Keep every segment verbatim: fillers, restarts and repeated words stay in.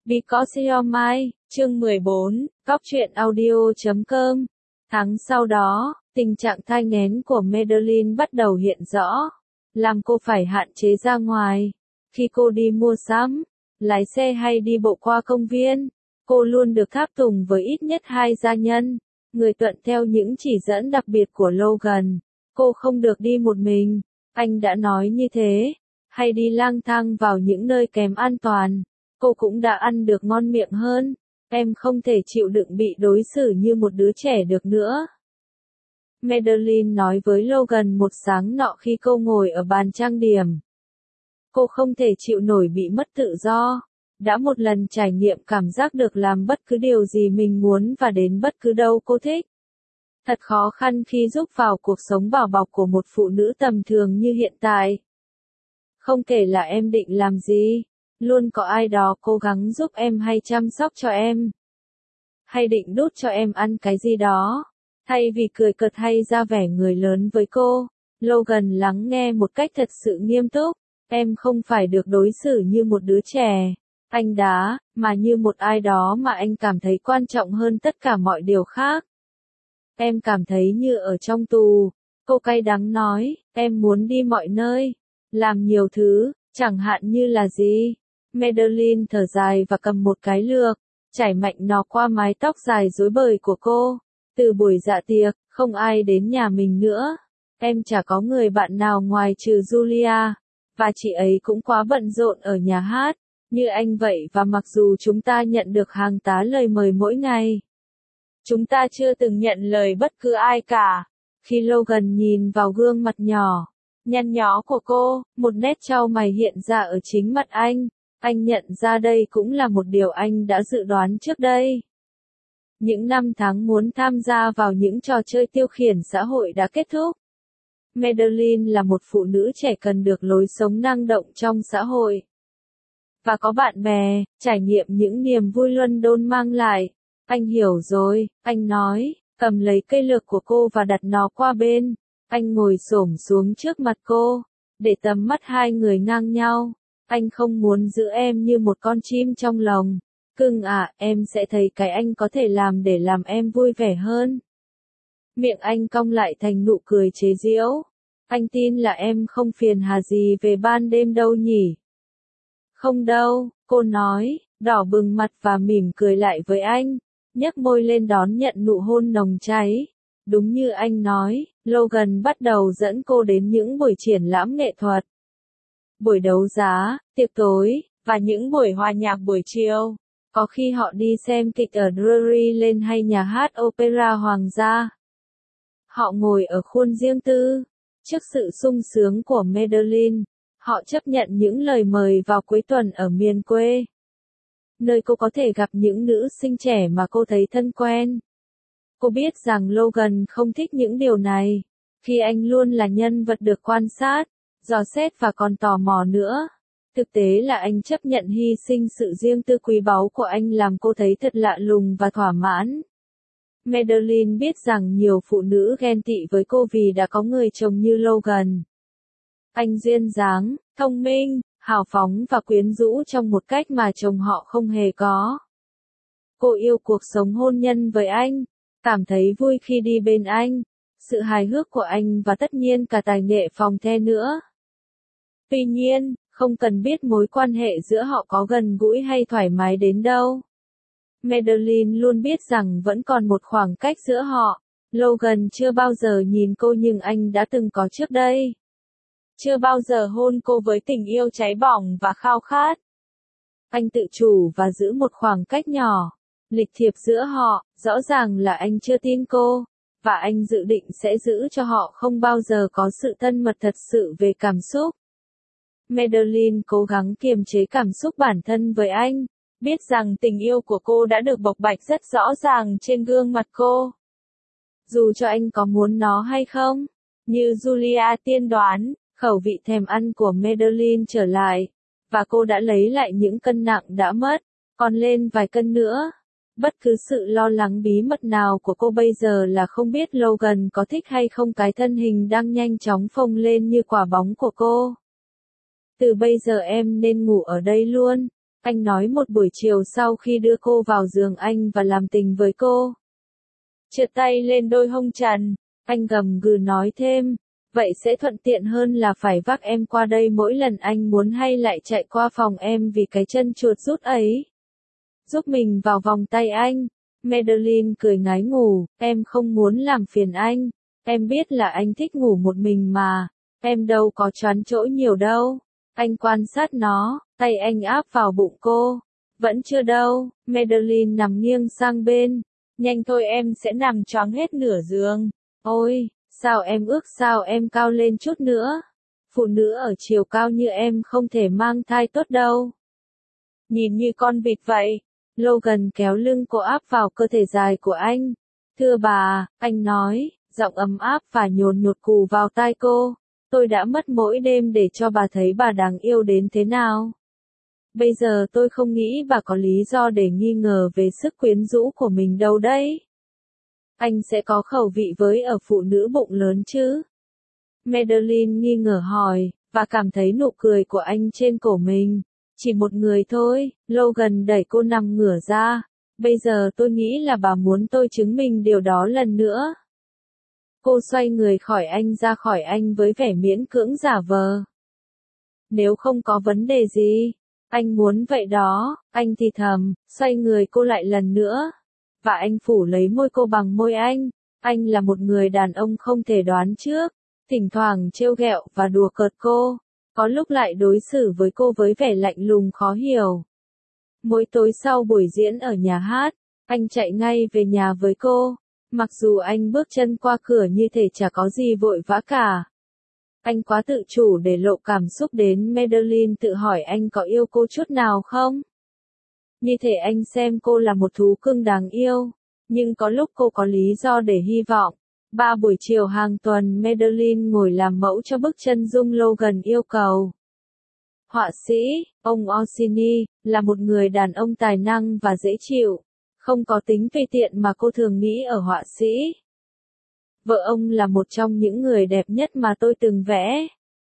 Because You're Mine, chương mười bốn, Góc truyện audio chấm com. Tháng sau đó, tình trạng thai nghén của Madeline bắt đầu hiện rõ, làm cô phải hạn chế ra ngoài. Khi cô đi mua sắm, lái xe hay đi bộ qua công viên, cô luôn được tháp tùng với ít nhất hai gia nhân, người thuận theo những chỉ dẫn đặc biệt của Logan. Cô không được đi một mình, anh đã nói như thế, hay đi lang thang vào những nơi kém an toàn. Cô cũng đã ăn được ngon miệng hơn, em không thể chịu đựng bị đối xử như một đứa trẻ được nữa. Madeline nói với Logan một sáng nọ khi cô ngồi ở bàn trang điểm. Cô không thể chịu nổi bị mất tự do, đã một lần trải nghiệm cảm giác được làm bất cứ điều gì mình muốn và đến bất cứ đâu cô thích. Thật khó khăn khi giúp vào cuộc sống bảo bọc của một phụ nữ tầm thường như hiện tại. Không kể là em định làm gì, luôn có ai đó cố gắng giúp em hay chăm sóc cho em. Hay định đút cho em ăn cái gì đó. Thay vì cười cợt hay ra vẻ người lớn với cô, Logan lắng nghe một cách thật sự nghiêm túc. Em không phải được đối xử như một đứa trẻ, anh đã, mà như một ai đó mà anh cảm thấy quan trọng hơn tất cả mọi điều khác. Em cảm thấy như ở trong tù, cô cay đắng nói, em muốn đi mọi nơi, làm nhiều thứ, chẳng hạn như là gì. Madeline thở dài và cầm một cái lược, chải mạnh nó qua mái tóc dài rối bời của cô. Từ buổi dạ tiệc, không ai đến nhà mình nữa. Em chả có người bạn nào ngoài trừ Julia, và chị ấy cũng quá bận rộn ở nhà hát, như anh vậy và mặc dù chúng ta nhận được hàng tá lời mời mỗi ngày, chúng ta chưa từng nhận lời bất cứ ai cả. Khi Logan nhìn vào gương mặt nhỏ, nhăn nhó của cô, một nét chau mày hiện ra ở chính mặt anh. Anh nhận ra đây cũng là một điều anh đã dự đoán trước đây. Những năm tháng muốn tham gia vào những trò chơi tiêu khiển xã hội đã kết thúc. Madeline là một phụ nữ trẻ cần được lối sống năng động trong xã hội. Và có bạn bè, trải nghiệm những niềm vui London mang lại. Anh hiểu rồi, anh nói, cầm lấy cây lược của cô và đặt nó qua bên. Anh ngồi xổm xuống trước mặt cô, để tầm mắt hai người ngang nhau. Anh không muốn giữ em như một con chim trong lồng. Cưng à, em sẽ thấy cái anh có thể làm để làm em vui vẻ hơn. Miệng anh cong lại thành nụ cười chế giễu. Anh tin là em không phiền hà gì về ban đêm đâu nhỉ? Không đâu, cô nói, đỏ bừng mặt và mỉm cười lại với anh, nhếch môi lên đón nhận nụ hôn nồng cháy. Đúng như anh nói, Logan bắt đầu dẫn cô đến những buổi triển lãm nghệ thuật, buổi đấu giá, tiệc tối, và những buổi hòa nhạc buổi chiều. Có khi họ đi xem kịch ở Drury Lane hay nhà hát opera hoàng gia. Họ ngồi ở khuôn riêng tư. Trước sự sung sướng của Madeline, họ chấp nhận những lời mời vào cuối tuần ở miền quê, nơi cô có thể gặp những nữ sinh trẻ mà cô thấy thân quen. Cô biết rằng Logan không thích những điều này, khi anh luôn là nhân vật được quan sát, dò xét và còn tò mò nữa. Thực tế là anh chấp nhận hy sinh sự riêng tư quý báu của anh làm cô thấy thật lạ lùng và thỏa mãn. Madeline biết rằng nhiều phụ nữ ghen tị với cô vì đã có người chồng như Logan. Anh duyên dáng, thông minh, hào phóng và quyến rũ trong một cách mà chồng họ không hề có. Cô yêu cuộc sống hôn nhân với anh, cảm thấy vui khi đi bên anh, sự hài hước của anh và tất nhiên cả tài nghệ phòng the nữa. Tuy nhiên, không cần biết mối quan hệ giữa họ có gần gũi hay thoải mái đến đâu. Madeline luôn biết rằng vẫn còn một khoảng cách giữa họ. Logan chưa bao giờ nhìn cô nhưng anh đã từng có trước đây. Chưa bao giờ hôn cô với tình yêu cháy bỏng và khao khát. Anh tự chủ và giữ một khoảng cách nhỏ, lịch thiệp giữa họ, rõ ràng là anh chưa tin cô, và anh dự định sẽ giữ cho họ không bao giờ có sự thân mật thật sự về cảm xúc. Madeline cố gắng kiềm chế cảm xúc bản thân với anh, biết rằng tình yêu của cô đã được bộc bạch rất rõ ràng trên gương mặt cô. Dù cho anh có muốn nó hay không, như Julia tiên đoán, khẩu vị thèm ăn của Madeline trở lại, và cô đã lấy lại những cân nặng đã mất, còn lên vài cân nữa. Bất cứ sự lo lắng bí mật nào của cô bây giờ là không biết Logan có thích hay không cái thân hình đang nhanh chóng phồng lên như quả bóng của cô. Từ bây giờ em nên ngủ ở đây luôn. Anh nói một buổi chiều sau khi đưa cô vào giường anh và làm tình với cô. Trượt tay lên đôi hông trần, anh gầm gừ nói thêm, vậy sẽ thuận tiện hơn là phải vác em qua đây mỗi lần anh muốn hay lại chạy qua phòng em vì cái chân chuột rút ấy. Giúp mình vào vòng tay anh. Madeline cười ngái ngủ, em không muốn làm phiền anh. Em biết là anh thích ngủ một mình mà. Em đâu có choán chỗ nhiều đâu. Anh quan sát nó, tay anh áp vào bụng cô. Vẫn chưa đâu, Madeline nằm nghiêng sang bên. Nhanh thôi em sẽ nằm choáng hết nửa giường. Ôi, sao em ước sao em cao lên chút nữa. Phụ nữ ở chiều cao như em không thể mang thai tốt đâu. Nhìn như con vịt vậy. Logan kéo lưng cô áp vào cơ thể dài của anh. Thưa bà, anh nói, giọng ấm áp và nhồn nhột cù vào tai cô. Tôi đã mất mỗi đêm để cho bà thấy bà đáng yêu đến thế nào. Bây giờ tôi không nghĩ bà có lý do để nghi ngờ về sức quyến rũ của mình đâu đấy. Anh sẽ có khẩu vị với ở phụ nữ bụng lớn chứ? Madeline nghi ngờ hỏi, và cảm thấy nụ cười của anh trên cổ mình. Chỉ một người thôi, Logan đẩy cô nằm ngửa ra. Bây giờ tôi nghĩ là bà muốn tôi chứng minh điều đó lần nữa. Cô xoay người khỏi anh ra khỏi anh với vẻ miễn cưỡng giả vờ. Nếu không có vấn đề gì, anh muốn vậy đó, anh thì thầm, xoay người cô lại lần nữa. Và anh phủ lấy môi cô bằng môi anh. Anh là một người đàn ông không thể đoán trước, thỉnh thoảng trêu ghẹo và đùa cợt cô. Có lúc lại đối xử với cô với vẻ lạnh lùng khó hiểu. Mỗi tối sau buổi diễn ở nhà hát, anh chạy ngay về nhà với cô. Mặc dù anh bước chân qua cửa như thể chả có gì vội vã cả. Anh quá tự chủ để lộ cảm xúc đến Madeline tự hỏi anh có yêu cô chút nào không? Như thể anh xem cô là một thú cưng đáng yêu. Nhưng có lúc cô có lý do để hy vọng. Ba buổi chiều hàng tuần Madeline ngồi làm mẫu cho bức chân dung Logan yêu cầu. Họa sĩ, ông Orsini, là một người đàn ông tài năng và dễ chịu. Không có tính tùy tiện mà cô thường nghĩ ở họa sĩ. Vợ ông là một trong những người đẹp nhất mà tôi từng vẽ.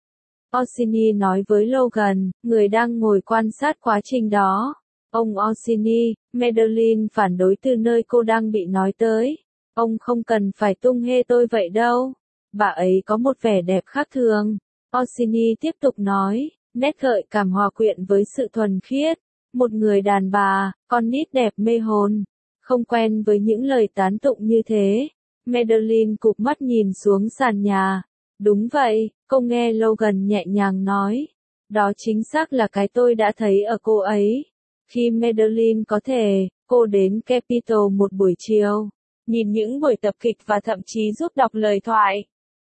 Orsini nói với Logan, người đang ngồi quan sát quá trình đó. Ông Orsini, Madeline phản đối từ nơi cô đang bị nói tới. Ông không cần phải tung hê tôi vậy đâu. Bà ấy có một vẻ đẹp khác thường. Orsini tiếp tục nói, nét gợi cảm hòa quyện với sự thuần khiết. Một người đàn bà, con nít đẹp mê hồn. Không quen với những lời tán tụng như thế. Madeline cụp mắt nhìn xuống sàn nhà. Đúng vậy, cô nghe Logan nhẹ nhàng nói. Đó chính xác là cái tôi đã thấy ở cô ấy. Khi Madeline có thể, cô đến Capitol một buổi chiều. Nhìn những buổi tập kịch và thậm chí giúp đọc lời thoại.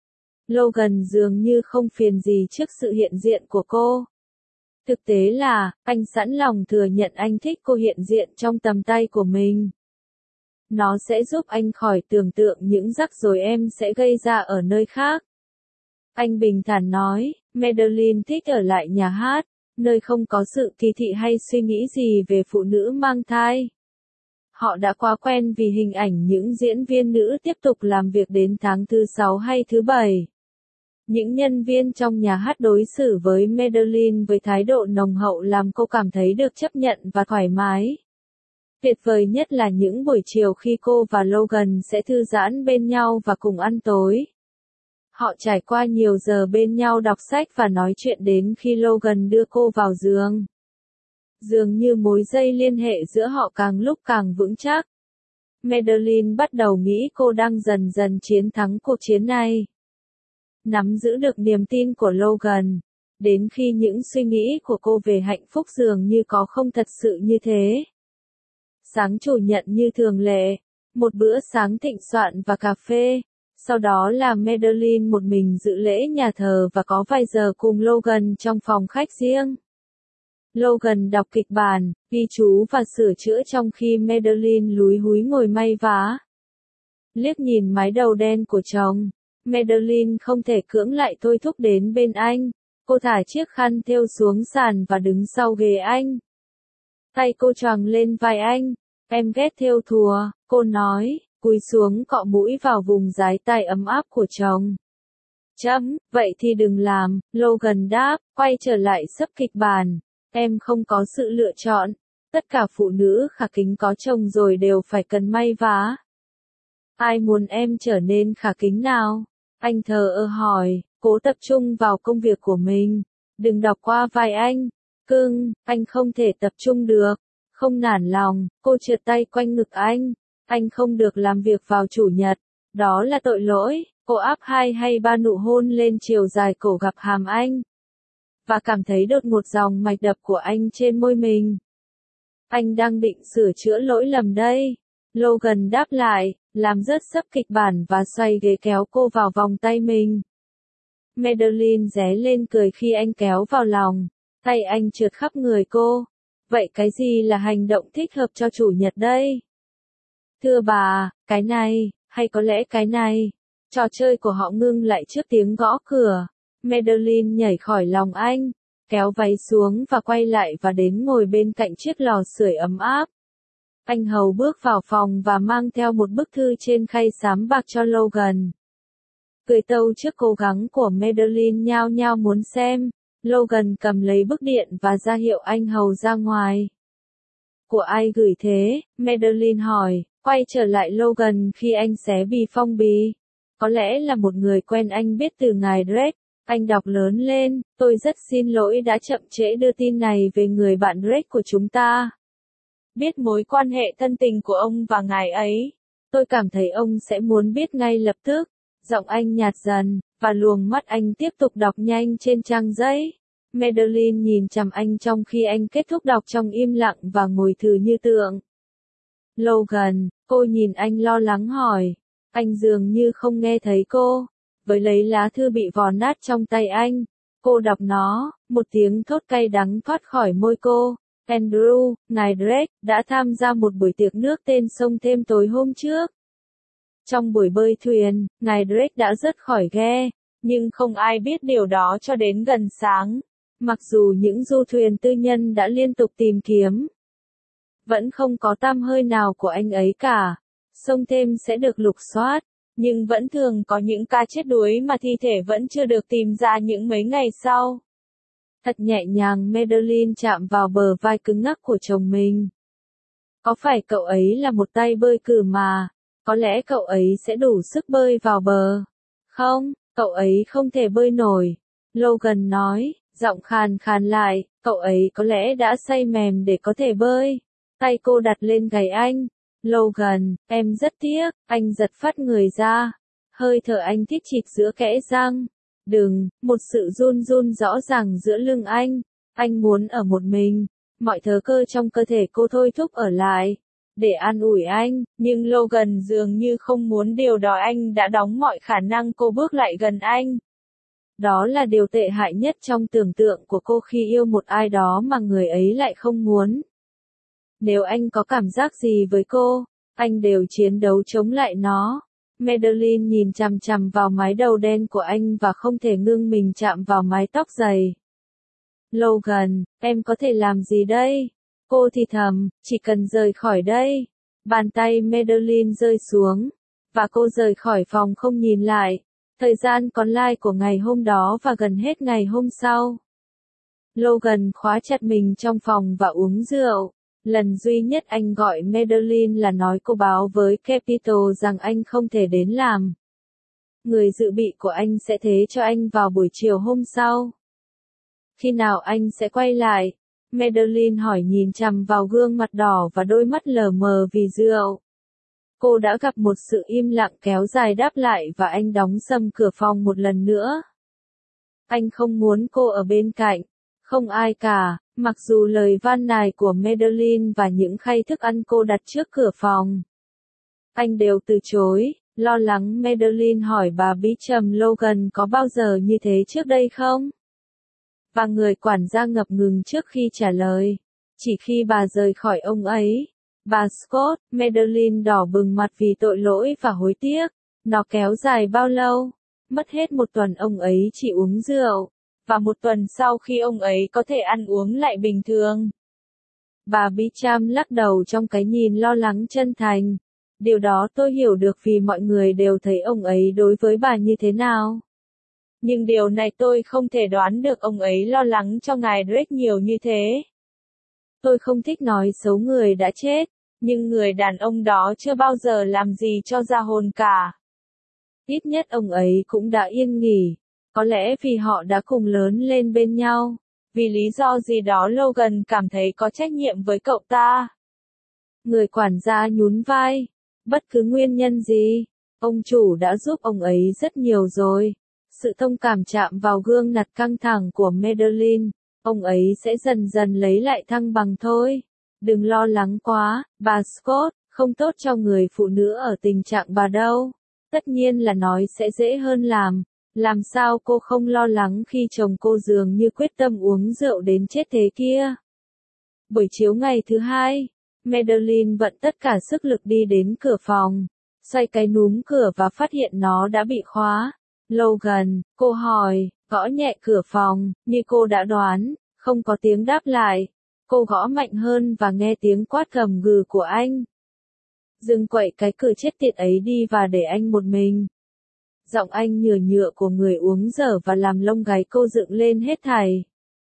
Logan dường như không phiền gì trước sự hiện diện của cô. Thực tế là, anh sẵn lòng thừa nhận anh thích cô hiện diện trong tầm tay của mình. Nó sẽ giúp anh khỏi tưởng tượng những rắc rối em sẽ gây ra ở nơi khác. Anh bình thản nói, Madeline thích ở lại nhà hát, nơi không có sự kỳ thị hay suy nghĩ gì về phụ nữ mang thai. Họ đã quá quen vì hình ảnh những diễn viên nữ tiếp tục làm việc đến tháng thứ sáu hay thứ bảy. Những nhân viên trong nhà hát đối xử với Madeline với thái độ nồng hậu làm cô cảm thấy được chấp nhận và thoải mái. Tuyệt vời nhất là những buổi chiều khi cô và Logan sẽ thư giãn bên nhau và cùng ăn tối. Họ trải qua nhiều giờ bên nhau đọc sách và nói chuyện đến khi Logan đưa cô vào giường. Dường như mối dây liên hệ giữa họ càng lúc càng vững chắc. Madeline bắt đầu nghĩ cô đang dần dần chiến thắng cuộc chiến này. Nắm giữ được niềm tin của Logan. Đến khi những suy nghĩ của cô về hạnh phúc dường như có không thật sự như thế. Sáng chủ nhật như thường lệ. Một bữa sáng thịnh soạn và cà phê. Sau đó là Madeline một mình dự lễ nhà thờ và có vài giờ cùng Logan trong phòng khách riêng. Logan đọc kịch bản, ghi chú và sửa chữa trong khi Madeline lúi húi ngồi may vá. Liếc nhìn mái đầu đen của chồng, Madeline không thể cưỡng lại thôi thúc đến bên anh. Cô thả chiếc khăn thêu xuống sàn và đứng sau ghế anh. Tay cô choàng lên vai anh. Em ghét thêu thùa, cô nói, cúi xuống cọ mũi vào vùng dái tay ấm áp của chồng. Chấm, vậy thì đừng làm, Logan đáp, quay trở lại sấp kịch bản. Em không có sự lựa chọn. Tất cả phụ nữ khả kính có chồng rồi đều phải cần may vá. Ai muốn em trở nên khả kính nào? Anh thờ ơ hỏi, cố tập trung vào công việc của mình. Đừng đọc qua vai anh. Cưng, anh không thể tập trung được. Không nản lòng, cô trượt tay quanh ngực anh. Anh không được làm việc vào chủ nhật. Đó là tội lỗi. Cô áp hai hay ba nụ hôn lên chiều dài cổ gặp hàm anh. Và cảm thấy đột ngột dòng mạch đập của anh trên môi mình. Anh đang định sửa chữa lỗi lầm đây. Logan đáp lại, làm rớt sấp kịch bản và xoay ghế kéo cô vào vòng tay mình. Madeline ré lên cười khi anh kéo vào lòng. Tay anh trượt khắp người cô. Vậy cái gì là hành động thích hợp cho chủ nhật đây? Thưa bà, cái này, hay có lẽ cái này. Trò chơi của họ ngưng lại trước tiếng gõ cửa. Madeline nhảy khỏi lòng anh, kéo váy xuống và quay lại và đến ngồi bên cạnh chiếc lò sưởi ấm áp. Anh hầu bước vào phòng và mang theo một bức thư trên khay xám bạc cho Logan. Cười tâu trước cố gắng của Madeline nhao nhao muốn xem. Logan cầm lấy bức điện và ra hiệu anh hầu ra ngoài. Của ai gửi thế? Madeline hỏi, quay trở lại Logan khi anh xé bì phong bì. Có lẽ là một người quen anh biết từ ngài Drake. Anh đọc lớn lên, tôi rất xin lỗi đã chậm trễ đưa tin này về người bạn Drake của chúng ta. Biết mối quan hệ thân tình của ông và ngài ấy. Tôi cảm thấy ông sẽ muốn biết ngay lập tức. Giọng anh nhạt dần, và luồng mắt anh tiếp tục đọc nhanh trên trang giấy. Madeline nhìn chằm anh trong khi anh kết thúc đọc trong im lặng và ngồi thừ như tượng. Logan, cô nhìn anh lo lắng hỏi. Anh dường như không nghe thấy cô. Với lấy lá thư bị vò nát trong tay anh. Cô đọc nó, một tiếng thốt cay đắng thoát khỏi môi cô. Andrew, ngài Drake, đã tham gia một buổi tiệc nước tên sông thêm tối hôm trước. Trong buổi bơi thuyền, ngài Drake đã rớt khỏi ghe, nhưng không ai biết điều đó cho đến gần sáng. Mặc dù những du thuyền tư nhân đã liên tục tìm kiếm, vẫn không có tăm hơi nào của anh ấy cả. Sông thêm sẽ được lục soát, nhưng vẫn thường có những ca chết đuối mà thi thể vẫn chưa được tìm ra những mấy ngày sau. Thật nhẹ nhàng Madeline chạm vào bờ vai cứng ngắc của chồng mình. Có phải cậu ấy là một tay bơi cử mà? Có lẽ cậu ấy sẽ đủ sức bơi vào bờ. Không, cậu ấy không thể bơi nổi. Logan nói, giọng khàn khàn lại, cậu ấy có lẽ đã say mềm để có thể bơi. Tay cô đặt lên gáy anh. Logan, em rất tiếc, anh giật phát người ra. Hơi thở anh thít chịt giữa kẽ răng. Đừng, một sự run run rõ ràng giữa lưng anh. Anh muốn ở một mình. Mọi thớ cơ trong cơ thể cô thôi thúc ở lại. Để an ủi anh, nhưng Logan dường như không muốn điều đó. Anh đã đóng mọi khả năng cô bước lại gần anh. Đó là điều tệ hại nhất trong tưởng tượng của cô khi yêu một ai đó mà người ấy lại không muốn. Nếu anh có cảm giác gì với cô, anh đều chiến đấu chống lại nó. Madeline nhìn chằm chằm vào mái đầu đen của anh và không thể ngưng mình chạm vào mái tóc dày. Logan, em có thể làm gì đây? Cô thì thầm, chỉ cần rời khỏi đây. Bàn tay Madeline rơi xuống, và cô rời khỏi phòng không nhìn lại. Thời gian còn lại của ngày hôm đó và gần hết ngày hôm sau. Logan khóa chặt mình trong phòng và uống rượu. Lần duy nhất anh gọi Madeline là nói cô báo với Capitol rằng anh không thể đến làm. Người dự bị của anh sẽ thế cho anh vào buổi chiều hôm sau. Khi nào anh sẽ quay lại? Madeline hỏi nhìn chằm vào gương mặt đỏ và đôi mắt lờ mờ vì rượu. Cô đã gặp một sự im lặng kéo dài đáp lại và anh đóng sầm cửa phòng một lần nữa. Anh không muốn cô ở bên cạnh. Không ai cả, mặc dù lời van nài của Madeline và những khay thức ăn cô đặt trước cửa phòng. Anh đều từ chối, lo lắng. Madeline hỏi bà Beecham Logan có bao giờ như thế trước đây không? Và người quản gia ngập ngừng trước khi trả lời. Chỉ khi bà rời khỏi ông ấy. Bà Scott, Madeline đỏ bừng mặt vì tội lỗi và hối tiếc. Nó kéo dài bao lâu? Mất hết một tuần ông ấy chỉ uống rượu. Và một tuần sau khi ông ấy có thể ăn uống lại bình thường. Bà Beecham lắc đầu trong cái nhìn lo lắng chân thành. Điều đó tôi hiểu được vì mọi người đều thấy ông ấy đối với bà như thế nào. Nhưng điều này tôi không thể đoán được ông ấy lo lắng cho ngài Drake nhiều như thế. Tôi không thích nói xấu người đã chết, nhưng người đàn ông đó chưa bao giờ làm gì cho ra hồn cả. Ít nhất ông ấy cũng đã yên nghỉ. Có lẽ vì họ đã cùng lớn lên bên nhau. Vì lý do gì đó Logan cảm thấy có trách nhiệm với cậu ta. Người quản gia nhún vai. Bất cứ nguyên nhân gì, ông chủ đã giúp ông ấy rất nhiều rồi. Sự thông cảm chạm vào gương mặt căng thẳng của Madeline. Ông ấy sẽ dần dần lấy lại thăng bằng thôi. Đừng lo lắng quá, bà Scott, không tốt cho người phụ nữ ở tình trạng bà đâu. Tất nhiên là nói sẽ dễ hơn làm. Làm sao cô không lo lắng khi chồng cô dường như quyết tâm uống rượu đến chết thế kia. Buổi chiều ngày thứ hai, Madeline vận tất cả sức lực đi đến cửa phòng, xoay cái núm cửa và phát hiện nó đã bị khóa. Logan, cô hỏi, gõ nhẹ cửa phòng, như cô đã đoán, không có tiếng đáp lại. Cô gõ mạnh hơn và nghe tiếng quát gầm gừ của anh. Dừng quậy cái cửa chết tiệt ấy đi và để anh một mình. Giọng anh nhựa nhựa của người uống dở và làm lông gáy cô dựng lên hết thảy.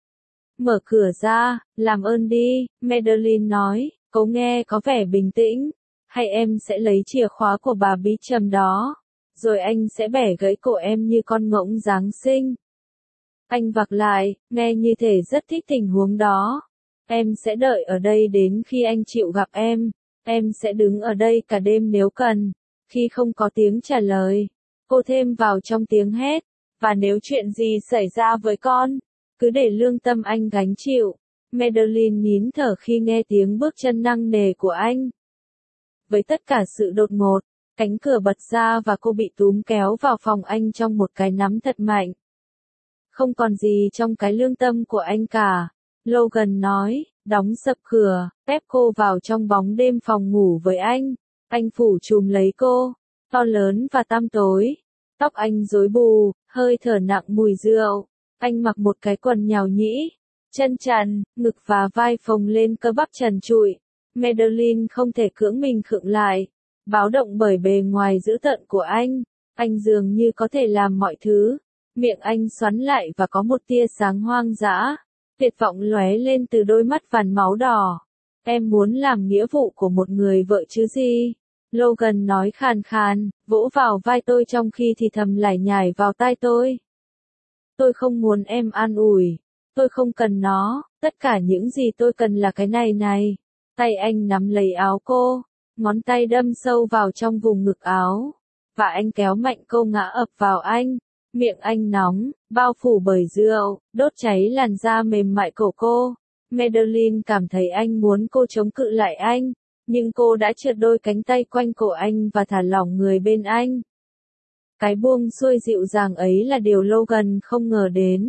Mở cửa ra, làm ơn đi, Madeline nói, cô nghe có vẻ bình tĩnh. Hay em sẽ lấy chìa khóa của bà bí trầm đó, rồi anh sẽ bẻ gãy cổ em như con ngỗng Giáng sinh. Anh vặc lại, nghe như thể rất thích tình huống đó. Em sẽ đợi ở đây đến khi anh chịu gặp em. Em sẽ đứng ở đây cả đêm nếu cần. Khi không có tiếng trả lời, cô thêm vào trong tiếng hét. Và nếu chuyện gì xảy ra với con, cứ để lương tâm anh gánh chịu. Madeline nín thở khi nghe tiếng bước chân nặng nề của anh. Với tất cả sự đột ngột, cánh cửa bật ra và cô bị túm kéo vào phòng anh trong một cái nắm thật mạnh. Không còn gì trong cái lương tâm của anh cả, Logan nói, đóng sập cửa, ép cô vào trong bóng đêm phòng ngủ với anh. Anh phủ chùm lấy cô, to lớn và tăm tối. Tóc anh rối bù, hơi thở nặng mùi rượu. Anh mặc một cái quần nhào nhĩ, chân trần, ngực và vai phồng lên cơ bắp trần trụi. Madeline không thể cưỡng mình khựng lại, báo động bởi bề ngoài dữ tợn của anh. Anh dường như có thể làm mọi thứ. Miệng anh xoắn lại và có một tia sáng hoang dã. Tuyệt vọng lóe lên từ đôi mắt vằn máu đỏ. Em muốn làm nghĩa vụ của một người vợ chứ gì? Logan nói khàn khàn, vỗ vào vai tôi trong khi thì thầm lải nhải vào tai tôi. Tôi không muốn em an ủi. Tôi không cần nó, tất cả những gì tôi cần là cái này này. Tay anh nắm lấy áo cô, ngón tay đâm sâu vào trong vùng ngực áo. Và anh kéo mạnh cô ngã ập vào anh. Miệng anh nóng, bao phủ bởi rượu, đốt cháy làn da mềm mại của cô. Madeline cảm thấy anh muốn cô chống cự lại anh, nhưng cô đã trượt đôi cánh tay quanh cổ anh và thả lỏng người bên anh. Cái buông xuôi dịu dàng ấy là điều Logan không ngờ đến.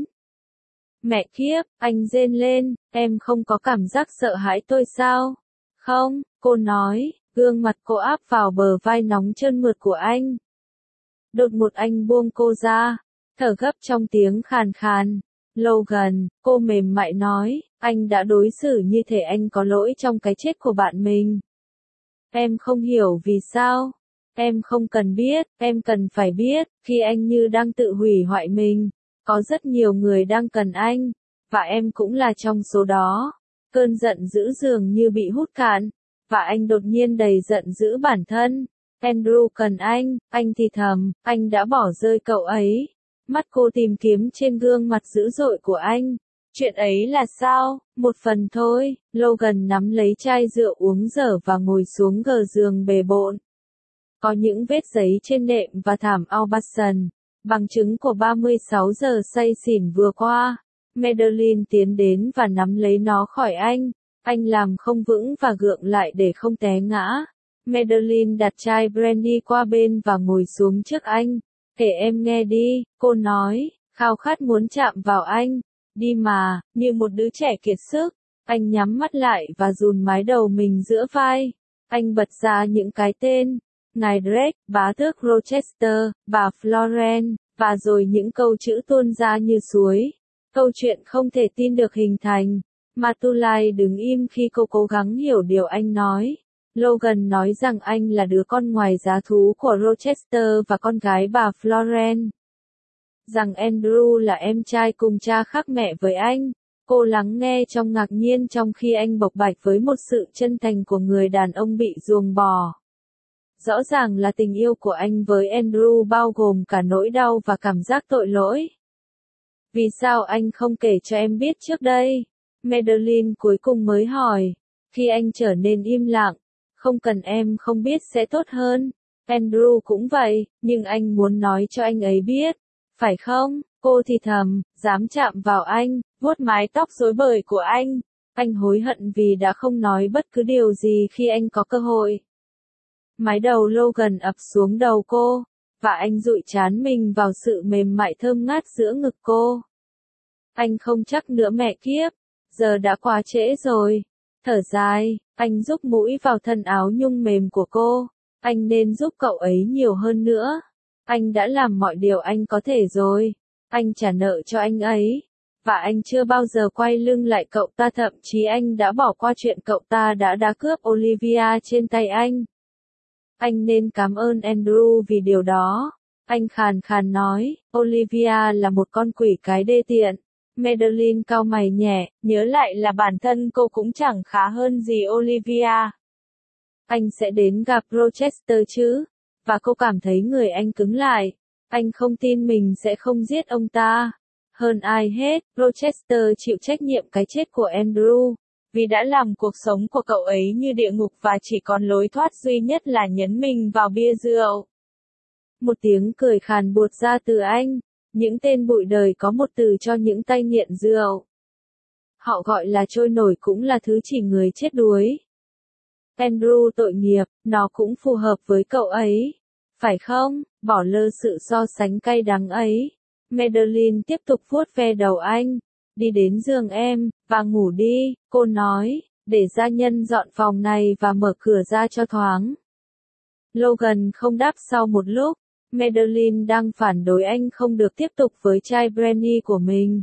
Mẹ kiếp, anh rên lên, em không có cảm giác sợ hãi tôi sao? Không, cô nói, gương mặt cô áp vào bờ vai nóng trơn mượt của anh. Đột ngột anh buông cô ra, thở gấp trong tiếng khàn khàn. Logan, cô mềm mại nói, anh đã đối xử như thể anh có lỗi trong cái chết của bạn mình. Em không hiểu vì sao. Em không cần biết, em cần phải biết, khi anh như đang tự hủy hoại mình, có rất nhiều người đang cần anh, và em cũng là trong số đó. Cơn giận dữ dường như bị hút cạn, và anh đột nhiên đầy giận dữ bản thân. Andrew cần anh, anh thì thầm, anh đã bỏ rơi cậu ấy. Mắt cô tìm kiếm trên gương mặt dữ dội của anh. Chuyện ấy là sao? Một phần thôi. Logan nắm lấy chai rượu uống dở và ngồi xuống gờ giường bề bộn. Có những vết giấy trên nệm và thảm Aubusson, bằng chứng của ba mươi sáu giờ say xỉn vừa qua. Madeline tiến đến và nắm lấy nó khỏi anh. Anh làm không vững và gượng lại để không té ngã. Madeline đặt chai brandy qua bên và ngồi xuống trước anh. Kể em nghe đi, cô nói, khao khát muốn chạm vào anh. Đi mà, như một đứa trẻ kiệt sức. Anh nhắm mắt lại và dùn mái đầu mình giữa vai. Anh bật ra những cái tên. Ngài Drake, bá tước Rochester, bà Florence, và rồi những câu chữ tuôn ra như suối. Câu chuyện không thể tin được hình thành. Matulai đứng im khi cô cố gắng hiểu điều anh nói. Logan nói rằng anh là đứa con ngoài giá thú của Rochester và con gái bà Florence. rằng Andrew là em trai cùng cha khác mẹ với anh. Cô lắng nghe trong ngạc nhiên trong khi anh bộc bạch với một sự chân thành của người đàn ông bị ruồng bỏ. Rõ ràng là tình yêu của anh với Andrew bao gồm cả nỗi đau và cảm giác tội lỗi. Vì sao anh không kể cho em biết trước đây? Madeline cuối cùng mới hỏi. Khi anh trở nên im lặng, không cần em không biết sẽ tốt hơn. Andrew cũng vậy, nhưng anh muốn nói cho anh ấy biết. Phải không? Cô thì thầm, dám chạm vào anh, vuốt mái tóc rối bời của anh. Anh hối hận vì đã không nói bất cứ điều gì khi anh có cơ hội. Mái đầu Logan ập xuống đầu cô, và anh dụi trán mình vào sự mềm mại thơm ngát giữa ngực cô. Anh không chắc nữa mẹ kiếp, giờ đã quá trễ rồi. Thở dài, anh rúc mũi vào thân áo nhung mềm của cô. Anh nên giúp cậu ấy nhiều hơn nữa. Anh đã làm mọi điều anh có thể rồi. Anh trả nợ cho anh ấy. Và anh chưa bao giờ quay lưng lại cậu ta, thậm chí anh đã bỏ qua chuyện cậu ta đã đã cướp Olivia trên tay anh. Anh nên cảm ơn Andrew vì điều đó. Anh khàn khàn nói, Olivia là một con quỷ cái đê tiện. Madeline cau mày nhẹ, nhớ lại là bản thân cô cũng chẳng khá hơn gì Olivia. Anh sẽ đến gặp Rochester chứ? Và cô cảm thấy người anh cứng lại. Anh không tin mình sẽ không giết ông ta. Hơn ai hết, Rochester chịu trách nhiệm cái chết của Andrew, vì đã làm cuộc sống của cậu ấy như địa ngục và chỉ còn lối thoát duy nhất là nhấn mình vào bia rượu. Một tiếng cười khàn buột ra từ anh. Những tên bụi đời có một từ cho những tay nghiện rượu. Họ gọi là trôi nổi, cũng là thứ chỉ người chết đuối. Andrew tội nghiệp, nó cũng phù hợp với cậu ấy. Phải không? Bỏ lơ sự so sánh cay đắng ấy. Madeline tiếp tục vuốt ve đầu anh. Đi đến giường em, và ngủ đi, cô nói, để gia nhân dọn phòng này và mở cửa ra cho thoáng. Logan không đáp sau một lúc. Madeline đang phản đối anh không được tiếp tục với chai brandy của mình.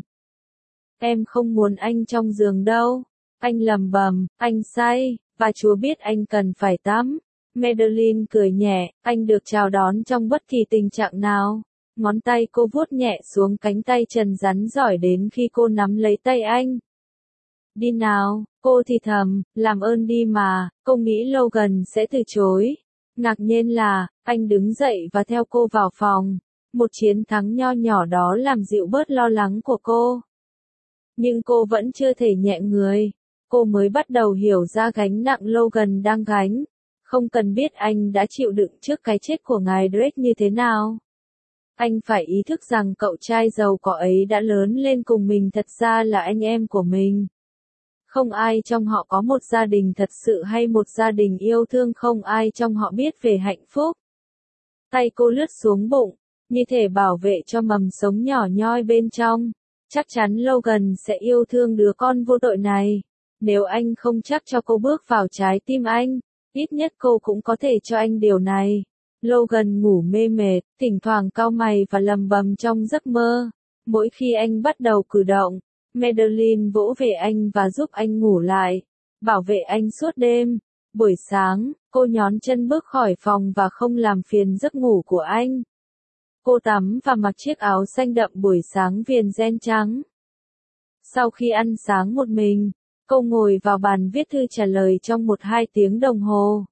Em không muốn anh trong giường đâu. Anh lầm bầm, anh say, và Chúa biết anh cần phải tắm. Madeline cười nhẹ, anh được chào đón trong bất kỳ tình trạng nào. Ngón tay cô vuốt nhẹ xuống cánh tay trần rắn giỏi đến khi cô nắm lấy tay anh. Đi nào, cô thì thầm, làm ơn đi mà, cô nghĩ Logan sẽ từ chối. Ngạc nhiên là, anh đứng dậy và theo cô vào phòng. Một chiến thắng nho nhỏ đó làm dịu bớt lo lắng của cô. Nhưng cô vẫn chưa thể nhẹ người. Cô mới bắt đầu hiểu ra gánh nặng Logan đang gánh. Không cần biết anh đã chịu đựng trước cái chết của ngài Drake như thế nào. Anh phải ý thức rằng cậu trai giàu có ấy đã lớn lên cùng mình thật ra là anh em của mình. Không ai trong họ có một gia đình thật sự hay một gia đình yêu thương, không ai trong họ biết về hạnh phúc. Tay cô lướt xuống bụng, như thể bảo vệ cho mầm sống nhỏ nhoi bên trong. Chắc chắn Logan sẽ yêu thương đứa con vô tội này. Nếu anh không chắc cho cô bước vào trái tim anh, ít nhất cô cũng có thể cho anh điều này. Logan ngủ mê mệt, thỉnh thoảng cau mày và lầm bầm trong giấc mơ. Mỗi khi anh bắt đầu cử động, Madeline vỗ về anh và giúp anh ngủ lại, bảo vệ anh suốt đêm. Buổi sáng, cô nhón chân bước khỏi phòng và không làm phiền giấc ngủ của anh. Cô tắm và mặc chiếc áo xanh đậm buổi sáng viền ren trắng. Sau khi ăn sáng một mình, cô ngồi vào bàn viết thư trả lời trong một hai tiếng đồng hồ.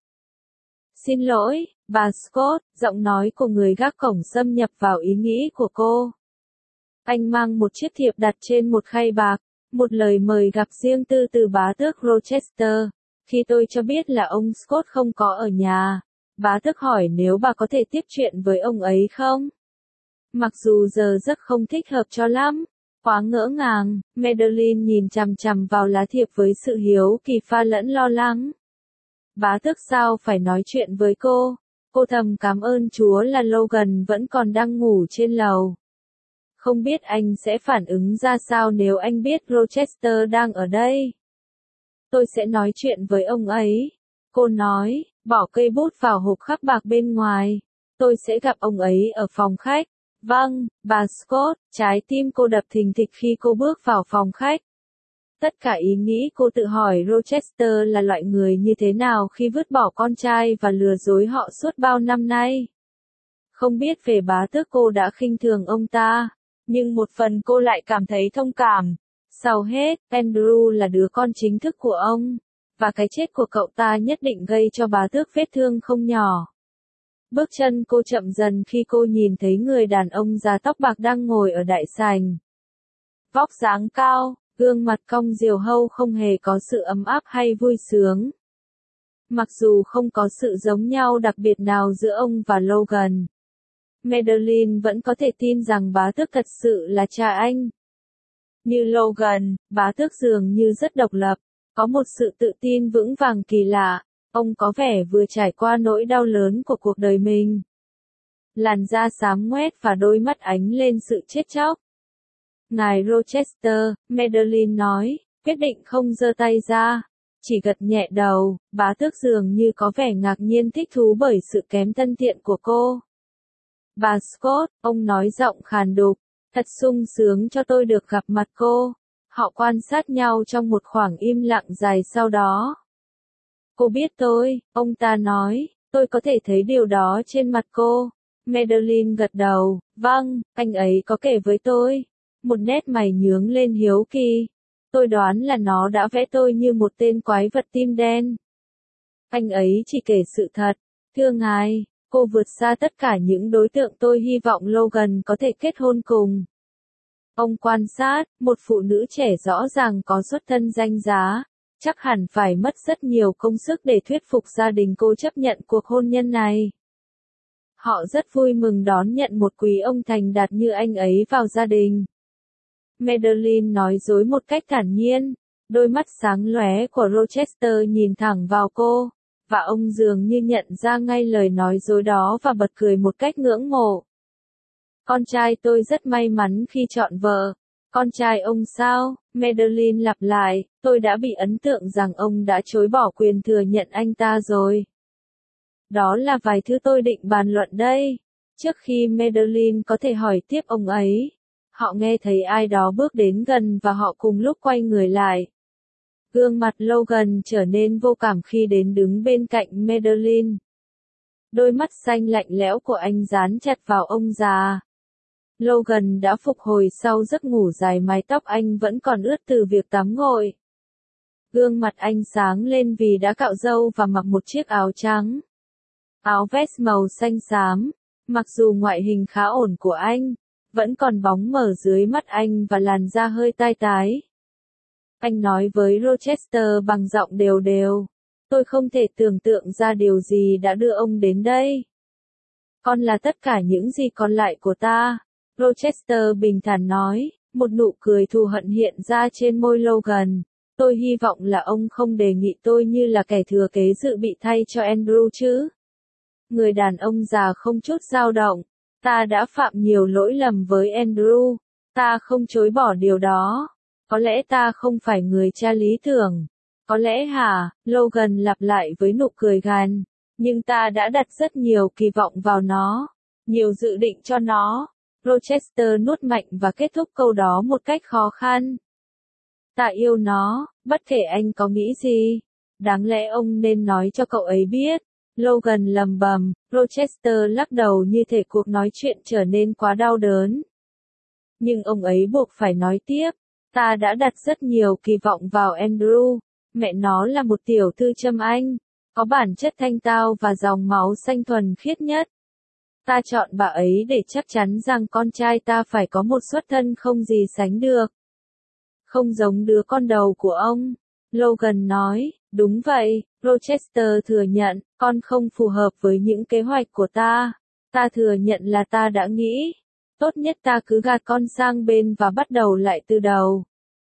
Xin lỗi, bà Scott, giọng nói của người gác cổng xâm nhập vào ý nghĩ của cô. Anh mang một chiếc thiệp đặt trên một khay bạc, một lời mời gặp riêng tư từ bá tước Rochester. Khi tôi cho biết là ông Scott không có ở nhà, bá tước hỏi nếu bà có thể tiếp chuyện với ông ấy không? Mặc dù giờ giấc không thích hợp cho lắm, quá ngỡ ngàng, Madeline nhìn chằm chằm vào lá thiệp với sự hiếu kỳ pha lẫn lo lắng. Bá tước sao phải nói chuyện với cô? Cô thầm cảm ơn Chúa là Logan vẫn còn đang ngủ trên lầu. Không biết anh sẽ phản ứng ra sao nếu anh biết Rochester đang ở đây. Tôi sẽ nói chuyện với ông ấy. Cô nói, bỏ cây bút vào hộp khắc bạc bên ngoài. Tôi sẽ gặp ông ấy ở phòng khách. Vâng, bà Scott, trái tim cô đập thình thịch khi cô bước vào phòng khách. Tất cả ý nghĩ cô tự hỏi Rochester là loại người như thế nào khi vứt bỏ con trai và lừa dối họ suốt bao năm nay. Không biết về bá tước cô đã khinh thường ông ta. Nhưng một phần cô lại cảm thấy thông cảm. Sau hết, Andrew là đứa con chính thức của ông, và cái chết của cậu ta nhất định gây cho bá tước vết thương không nhỏ. Bước chân cô chậm dần khi cô nhìn thấy người đàn ông già tóc bạc đang ngồi ở đại sảnh. Vóc dáng cao, gương mặt cong diều hâu không hề có sự ấm áp hay vui sướng. Mặc dù không có sự giống nhau đặc biệt nào giữa ông và Logan, Madeline vẫn có thể tin rằng bá tước thật sự là cha anh. Như Logan, bá tước dường như rất độc lập, có một sự tự tin vững vàng kỳ lạ. Ông có vẻ vừa trải qua nỗi đau lớn của cuộc đời mình. Làn da xám ngoét và đôi mắt ánh lên sự chết chóc. Ngài Rochester, Madeline nói, quyết định không giơ tay ra, chỉ gật nhẹ đầu. Bá tước dường như có vẻ ngạc nhiên thích thú bởi sự kém thân thiện của cô. Bà Scott, ông nói giọng khàn đục, thật sung sướng cho tôi được gặp mặt cô. Họ quan sát nhau trong một khoảng im lặng dài sau đó. Cô biết tôi, ông ta nói, tôi có thể thấy điều đó trên mặt cô. Madeline gật đầu, vâng, anh ấy có kể với tôi. Một nét mày nhướng lên hiếu kỳ. Tôi đoán là nó đã vẽ tôi như một tên quái vật tim đen. Anh ấy chỉ kể sự thật. Thưa ngài, cô vượt xa tất cả những đối tượng tôi hy vọng Logan có thể kết hôn cùng. Ông quan sát, một phụ nữ trẻ rõ ràng có xuất thân danh giá. Chắc hẳn phải mất rất nhiều công sức để thuyết phục gia đình cô chấp nhận cuộc hôn nhân này. Họ rất vui mừng đón nhận một quý ông thành đạt như anh ấy vào gia đình. Madeline nói dối một cách thản nhiên, đôi mắt sáng lóe của Rochester nhìn thẳng vào cô, và ông dường như nhận ra ngay lời nói dối đó và bật cười một cách ngưỡng mộ. Con trai tôi rất may mắn khi chọn vợ. Con trai ông sao? Madeline lặp lại, tôi đã bị ấn tượng rằng ông đã chối bỏ quyền thừa nhận anh ta rồi. Đó là vài thứ tôi định bàn luận đây. Trước khi Madeline có thể hỏi tiếp ông ấy, họ nghe thấy ai đó bước đến gần và họ cùng lúc quay người lại. Gương mặt Logan trở nên vô cảm khi đến đứng bên cạnh Madeline. Đôi mắt xanh lạnh lẽo của anh dán chặt vào ông già. Logan đã phục hồi sau giấc ngủ dài, mái tóc anh vẫn còn ướt từ việc tắm gội. Gương mặt anh sáng lên vì đã cạo râu và mặc một chiếc áo trắng. Áo vest màu xanh xám, mặc dù ngoại hình khá ổn của anh, vẫn còn bóng mờ dưới mắt anh và làn da hơi tai tái. Anh nói với Rochester bằng giọng đều đều, tôi không thể tưởng tượng ra điều gì đã đưa ông đến đây. Con là tất cả những gì còn lại của ta. Rochester bình thản nói, một nụ cười thù hận hiện ra trên môi Logan. Tôi hy vọng là ông không đề nghị tôi như là kẻ thừa kế dự bị thay cho Andrew chứ. Người đàn ông già không chút dao động. Ta đã phạm nhiều lỗi lầm với Andrew. Ta không chối bỏ điều đó. Có lẽ ta không phải người cha lý tưởng. Có lẽ hả? Logan lặp lại với nụ cười gàn. Nhưng ta đã đặt rất nhiều kỳ vọng vào nó. Nhiều dự định cho nó. Rochester nuốt mạnh và kết thúc câu đó một cách khó khăn. Ta yêu nó, bất kể anh có nghĩ gì. Đáng lẽ ông nên nói cho cậu ấy biết. Logan lầm bầm, Rochester lắc đầu như thể cuộc nói chuyện trở nên quá đau đớn. Nhưng ông ấy buộc phải nói tiếp. Ta đã đặt rất nhiều kỳ vọng vào Andrew. Mẹ nó là một tiểu thư châm anh. Có bản chất thanh tao và dòng máu xanh thuần khiết nhất. Ta chọn bà ấy để chắc chắn rằng con trai ta phải có một xuất thân không gì sánh được. Không giống đứa con đầu của ông. Logan nói, đúng vậy, Rochester thừa nhận, con không phù hợp với những kế hoạch của ta. Ta thừa nhận là ta đã nghĩ. Tốt nhất ta cứ gạt con sang bên và bắt đầu lại từ đầu.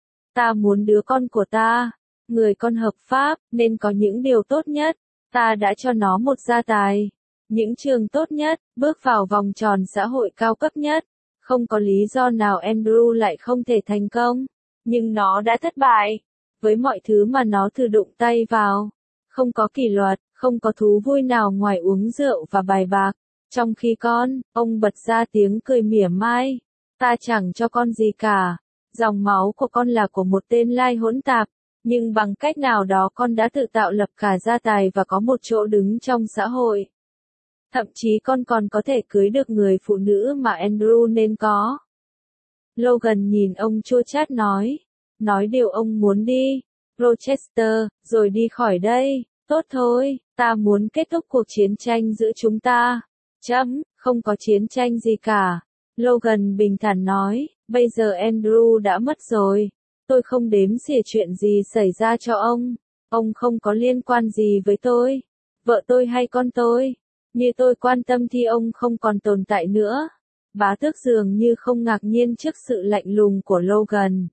Ta muốn đứa con của ta, người con hợp pháp, nên có những điều tốt nhất. Ta đã cho nó một gia tài. Những trường tốt nhất, bước vào vòng tròn xã hội cao cấp nhất. Không có lý do nào Andrew lại không thể thành công. Nhưng nó đã thất bại. Với mọi thứ mà nó thử đụng tay vào. Không có kỷ luật, không có thú vui nào ngoài uống rượu và bài bạc. Trong khi con, ông bật ra tiếng cười mỉa mai. Ta chẳng cho con gì cả. Dòng máu của con là của một tên lai hỗn tạp. Nhưng bằng cách nào đó con đã tự tạo lập cả gia tài và có một chỗ đứng trong xã hội. Thậm chí con còn có thể cưới được người phụ nữ mà Andrew nên có. Logan nhìn ông chua chát nói. Nói điều ông muốn đi, Rochester, rồi đi khỏi đây. Tốt thôi, ta muốn kết thúc cuộc chiến tranh giữa chúng ta. Chấm, không có chiến tranh gì cả. Logan bình thản nói, bây giờ Andrew đã mất rồi. Tôi không đếm xỉa chuyện gì xảy ra cho ông. Ông không có liên quan gì với tôi, vợ tôi hay con tôi. Như tôi quan tâm thì ông không còn tồn tại nữa. Bá tước dường như không ngạc nhiên trước sự lạnh lùng của Logan.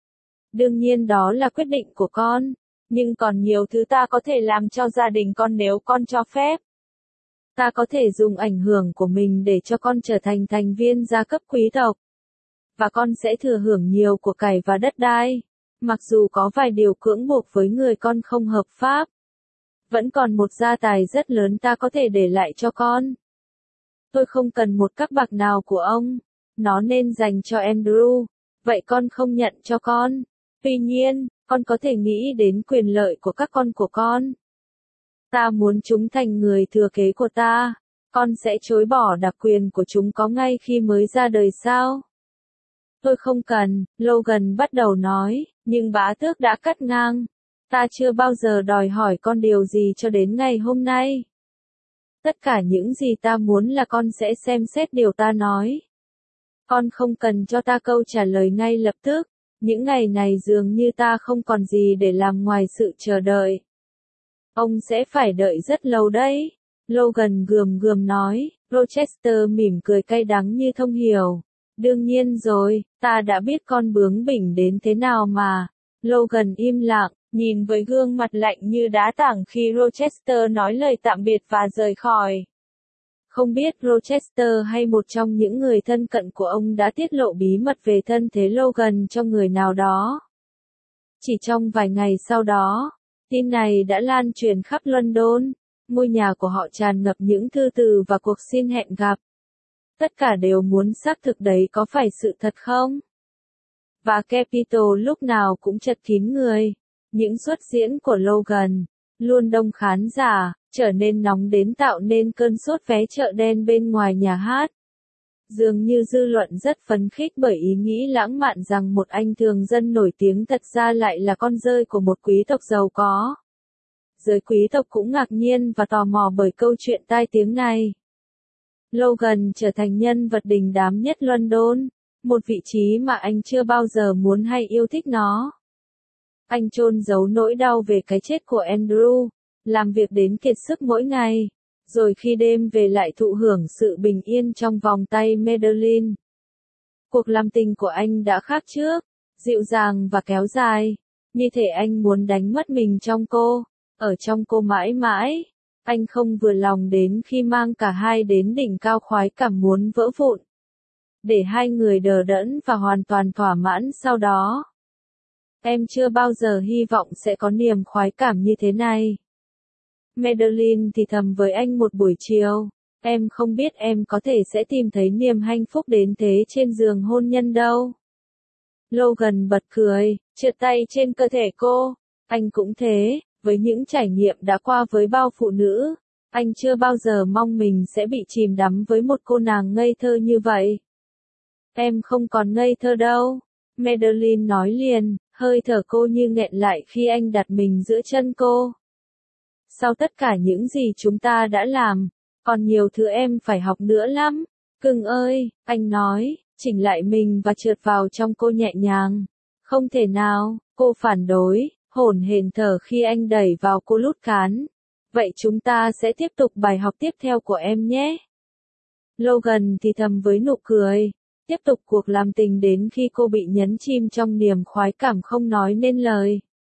Đương nhiên đó là quyết định của con, nhưng còn nhiều thứ ta có thể làm cho gia đình con nếu con cho phép. Ta có thể dùng ảnh hưởng của mình để cho con trở thành thành viên gia cấp quý tộc. Và con sẽ thừa hưởng nhiều của cải và đất đai. Mặc dù có vài điều cưỡng buộc với người con không hợp pháp. Vẫn còn một gia tài rất lớn ta có thể để lại cho con. Tôi không cần một các bạc nào của ông. Nó nên dành cho Andrew. Vậy con không nhận cho con. Tuy nhiên, con có thể nghĩ đến quyền lợi của các con của con. Ta muốn chúng thành người thừa kế của ta. Con sẽ chối bỏ đặc quyền của chúng có ngay khi mới ra đời sao? Tôi không cần, Logan bắt đầu nói, nhưng bá tước đã cắt ngang. Ta chưa bao giờ đòi hỏi con điều gì cho đến ngày hôm nay. Tất cả những gì ta muốn là con sẽ xem xét điều ta nói. Con không cần cho ta câu trả lời ngay lập tức. Những ngày này dường như ta không còn gì để làm ngoài sự chờ đợi. Ông sẽ phải đợi rất lâu đấy. Logan gườm gườm nói, Rochester mỉm cười cay đắng như thông hiểu. Đương nhiên rồi, ta đã biết con bướng bỉnh đến thế nào mà. Logan im lặng, nhìn với gương mặt lạnh như đá tảng khi Rochester nói lời tạm biệt và rời khỏi. Không biết Rochester hay một trong những người thân cận của ông đã tiết lộ bí mật về thân thế Logan cho người nào đó. Chỉ trong vài ngày sau đó, tin này đã lan truyền khắp London. Ngôi nhà của họ tràn ngập những thư từ và cuộc xin hẹn gặp. Tất cả đều muốn xác thực đấy có phải sự thật không? Và Capitol lúc nào cũng chật kín người. Những suất diễn của Logan, luôn đông khán giả, trở nên nóng đến tạo nên cơn sốt vé chợ đen bên ngoài nhà hát. Dường như dư luận rất phấn khích bởi ý nghĩ lãng mạn rằng một anh thường dân nổi tiếng thật ra lại là con rơi của một quý tộc giàu có. Giới quý tộc cũng ngạc nhiên và tò mò bởi câu chuyện tai tiếng này. Logan trở thành nhân vật đình đám nhất London, một vị trí mà anh chưa bao giờ muốn hay yêu thích nó. Anh chôn giấu nỗi đau về cái chết của Andrew, làm việc đến kiệt sức mỗi ngày, rồi khi đêm về lại thụ hưởng sự bình yên trong vòng tay Madeline. Cuộc làm tình của anh đã khác trước, dịu dàng và kéo dài, như thể anh muốn đánh mất mình trong cô, ở trong cô mãi mãi. Anh không vừa lòng đến khi mang cả hai đến đỉnh cao khoái cảm muốn vỡ vụn. Để hai người đờ đẫn và hoàn toàn thỏa mãn sau đó. Em chưa bao giờ hy vọng sẽ có niềm khoái cảm như thế này. Madeline thì thầm với anh một buổi chiều. Em không biết em có thể sẽ tìm thấy niềm hạnh phúc đến thế trên giường hôn nhân đâu. Logan bật cười, trượt tay trên cơ thể cô. Anh cũng thế, với những trải nghiệm đã qua với bao phụ nữ. Anh chưa bao giờ mong mình sẽ bị chìm đắm với một cô nàng ngây thơ như vậy. Em không còn ngây thơ đâu. Madeline nói liền, hơi thở cô như nghẹn lại khi anh đặt mình giữa chân cô. Sau tất cả những gì chúng ta đã làm, còn nhiều thứ em phải học nữa lắm. Cưng ơi, anh nói, chỉnh lại mình và trượt vào trong cô nhẹ nhàng. Không thể nào, cô phản đối, hổn hển thở khi anh đẩy vào cô lút cán. Vậy chúng ta sẽ tiếp tục bài học tiếp theo của em nhé. Logan thì thầm với nụ cười. Tiếp tục cuộc làm tình đến khi cô bị nhấn chìm trong niềm khoái cảm không nói nên lời.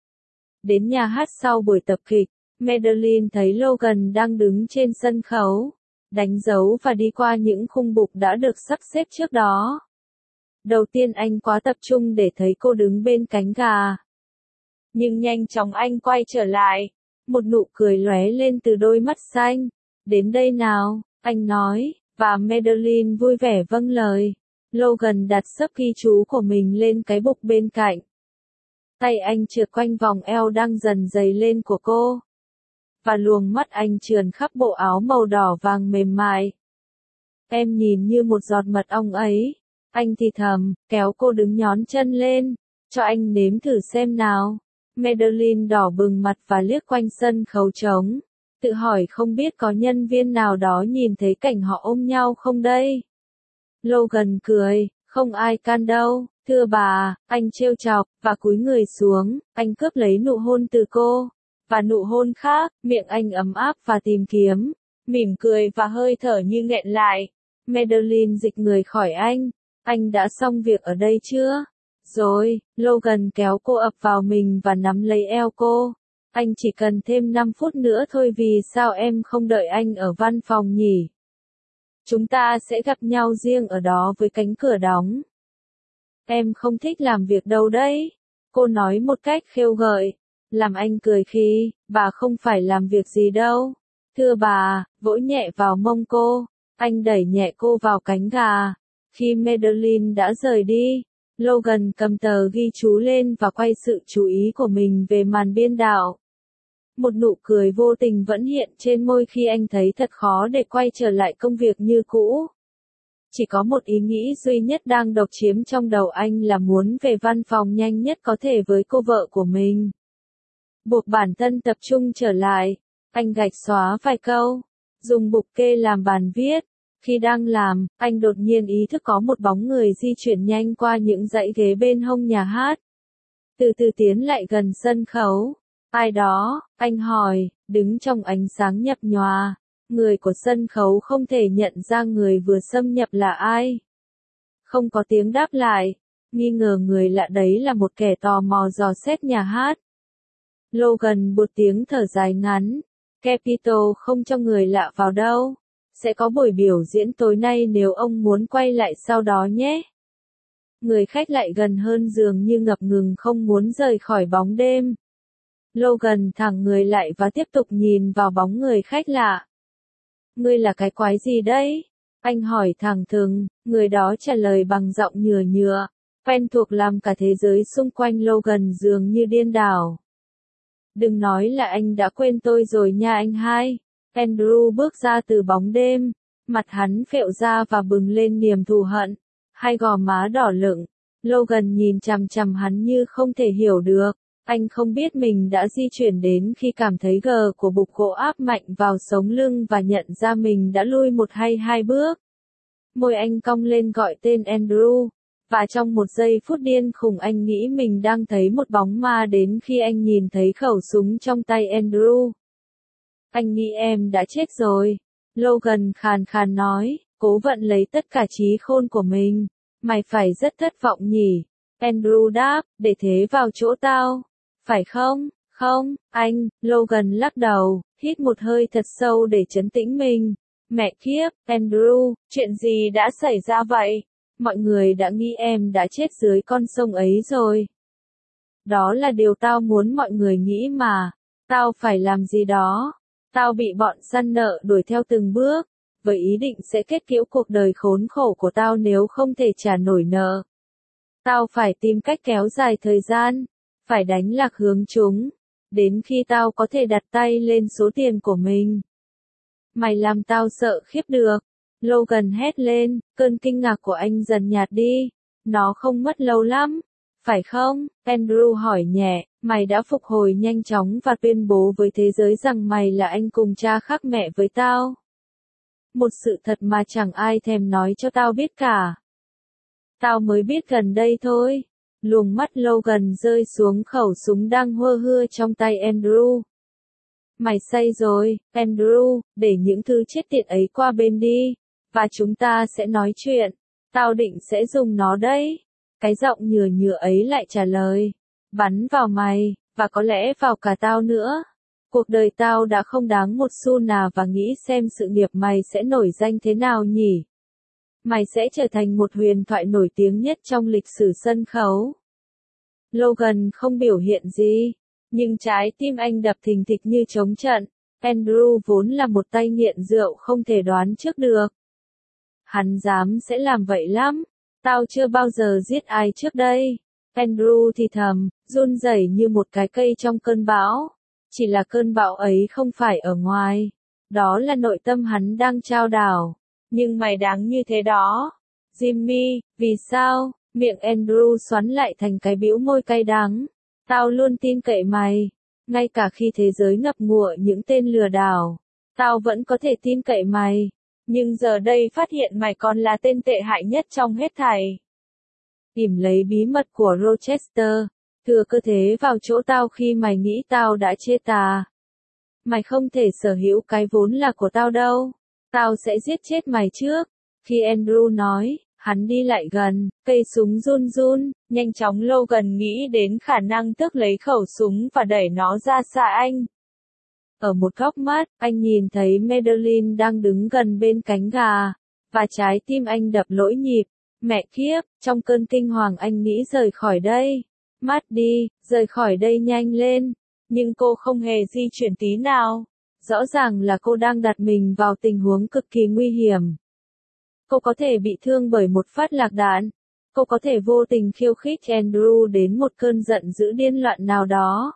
Đến nhà hát sau buổi tập kịch, Madeline thấy Logan đang đứng trên sân khấu, đánh dấu và đi qua những khung bục đã được sắp xếp trước đó. Đầu tiên anh quá tập trung để thấy cô đứng bên cánh gà. Nhưng nhanh chóng anh quay trở lại, một nụ cười lóe lên từ đôi mắt xanh. Đến đây nào, anh nói, và Madeline vui vẻ vâng lời. Logan đặt sấp ghi chú của mình lên cái bục bên cạnh. Tay anh trượt quanh vòng eo đang dần dày lên của cô. Và luồng mắt anh trườn khắp bộ áo màu đỏ vàng mềm mại. Em nhìn như một giọt mật ong ấy. Anh thì thầm, kéo cô đứng nhón chân lên. Cho anh nếm thử xem nào. Madeline đỏ bừng mặt và liếc quanh sân khấu trống. Tự hỏi không biết có nhân viên nào đó nhìn thấy cảnh họ ôm nhau không đây? Logan cười, không ai can đâu, thưa bà, anh trêu chọc, và cúi người xuống, anh cướp lấy nụ hôn từ cô. Và nụ hôn khác, miệng anh ấm áp và tìm kiếm, mỉm cười và hơi thở như nghẹn lại. Madeline dịch người khỏi anh, anh đã xong việc ở đây chưa? Rồi, Logan kéo cô ập vào mình và nắm lấy eo cô. Anh chỉ cần thêm năm phút nữa thôi, vì sao em không đợi anh ở văn phòng nhỉ? Chúng ta sẽ gặp nhau riêng ở đó với cánh cửa đóng. Em không thích làm việc đâu đấy. Cô nói một cách khêu gợi. Làm anh cười khi, bà không phải làm việc gì đâu. Thưa bà, vỗ nhẹ vào mông cô. Anh đẩy nhẹ cô vào cánh gà. Khi Madeline đã rời đi, Logan cầm tờ ghi chú lên và quay sự chú ý của mình về màn biên đạo. Một nụ cười vô tình vẫn hiện trên môi khi anh thấy thật khó để quay trở lại công việc như cũ. Chỉ có một ý nghĩ duy nhất đang độc chiếm trong đầu anh là muốn về văn phòng nhanh nhất có thể với cô vợ của mình. Buộc bản thân tập trung trở lại, anh gạch xóa vài câu, dùng bục kê làm bàn viết. Khi đang làm, anh đột nhiên ý thức có một bóng người di chuyển nhanh qua những dãy ghế bên hông nhà hát. Từ từ tiến lại gần sân khấu. Ai đó, anh hỏi, đứng trong ánh sáng nhập nhòa. Người của sân khấu không thể nhận ra người vừa xâm nhập là ai. Không có tiếng đáp lại, nghi ngờ người lạ đấy là một kẻ tò mò dò xét nhà hát. Logan buột tiếng thở dài ngắn. Capitol không cho người lạ vào đâu. Sẽ có buổi biểu diễn tối nay nếu ông muốn quay lại sau đó nhé. Người khách lại gần hơn, dường như ngập ngừng không muốn rời khỏi bóng đêm. Logan thẳng người lại và tiếp tục nhìn vào bóng người khách lạ. Ngươi là cái quái gì đấy? Anh hỏi thẳng thừng, người đó trả lời bằng giọng nhừa nhựa, quen thuộc làm cả thế giới xung quanh Logan dường như điên đảo. Đừng nói là anh đã quên tôi rồi nha anh hai. Andrew bước ra từ bóng đêm, mặt hắn phệ ra và bừng lên niềm thù hận, hai gò má đỏ lựng. Logan nhìn chằm chằm hắn như không thể hiểu được. Anh không biết mình đã di chuyển đến khi cảm thấy gờ của bục gỗ áp mạnh vào sống lưng và nhận ra mình đã lui một hay hai bước. Môi anh cong lên gọi tên Andrew, và trong một giây phút điên khùng anh nghĩ mình đang thấy một bóng ma đến khi anh nhìn thấy khẩu súng trong tay Andrew. Anh nghĩ em đã chết rồi. Logan khàn khàn nói, cố vận lấy tất cả trí khôn của mình. Mày phải rất thất vọng nhỉ? Andrew đáp, để thế vào chỗ tao. Phải không? Không, anh. Logan lắc đầu, hít một hơi thật sâu để trấn tĩnh mình. Mẹ kiếp, Andrew, chuyện gì đã xảy ra vậy? Mọi người đã nghĩ em đã chết dưới con sông ấy rồi. Đó là điều tao muốn mọi người nghĩ mà. Tao phải làm gì đó. Tao bị bọn săn nợ đuổi theo từng bước, với ý định sẽ kết liễu cuộc đời khốn khổ của tao nếu không thể trả nổi nợ. Tao phải tìm cách kéo dài thời gian, phải đánh lạc hướng chúng, đến khi tao có thể đặt tay lên số tiền của mình. Mày làm tao sợ khiếp được. Logan hét lên, cơn kinh ngạc của anh dần nhạt đi. Nó không mất lâu lắm, phải không? Andrew hỏi nhẹ, mày đã phục hồi nhanh chóng và tuyên bố với thế giới rằng mày là anh cùng cha khác mẹ với tao. Một sự thật mà chẳng ai thèm nói cho tao biết cả. Tao mới biết gần đây thôi. Luồng mắt Logan rơi xuống khẩu súng đang hơ hưa trong tay Andrew. Mày say rồi, Andrew, để những thứ chết tiệt ấy qua bên đi, và chúng ta sẽ nói chuyện. Tao định sẽ dùng nó đấy. Cái giọng nhừa nhựa ấy lại trả lời. Bắn vào mày, và có lẽ vào cả tao nữa. Cuộc đời tao đã không đáng một xu nào và nghĩ xem sự nghiệp mày sẽ nổi danh thế nào nhỉ? Mày sẽ trở thành một huyền thoại nổi tiếng nhất trong lịch sử sân khấu. Logan không biểu hiện gì, nhưng trái tim anh đập thình thịch như trống trận. Andrew vốn là một tay nghiện rượu không thể đoán trước được. Hắn dám sẽ làm vậy lắm. Tao chưa bao giờ giết ai trước đây. Andrew thì thầm, run rẩy như một cái cây trong cơn bão. Chỉ là cơn bão ấy không phải ở ngoài. Đó là nội tâm hắn đang chao đảo. Nhưng mày đáng như thế đó. Jimmy, vì sao? Miệng Andrew xoắn lại thành cái bĩu môi cay đắng. Tao luôn tin cậy mày. Ngay cả khi thế giới ngập ngụa những tên lừa đảo, tao vẫn có thể tin cậy mày. Nhưng giờ đây phát hiện mày còn là tên tệ hại nhất trong hết thảy. Tìm lấy bí mật của Rochester, thừa cơ thế vào chỗ tao khi mày nghĩ tao đã chê tà. Mày không thể sở hữu cái vốn là của tao đâu. Tao sẽ giết chết mày trước. Khi Andrew nói, hắn đi lại gần, cây súng run run, nhanh chóng Logan nghĩ đến khả năng tước lấy khẩu súng và đẩy nó ra xa anh. Ở một góc mắt, anh nhìn thấy Madeline đang đứng gần bên cánh gà, và trái tim anh đập lỗi nhịp. Mẹ kiếp, trong cơn kinh hoàng anh nghĩ rời khỏi đây. Mát đi, rời khỏi đây nhanh lên. Nhưng cô không hề di chuyển tí nào. Rõ ràng là cô đang đặt mình vào tình huống cực kỳ nguy hiểm. Cô có thể bị thương bởi một phát lạc đạn. Cô có thể vô tình khiêu khích Andrew đến một cơn giận dữ điên loạn nào đó.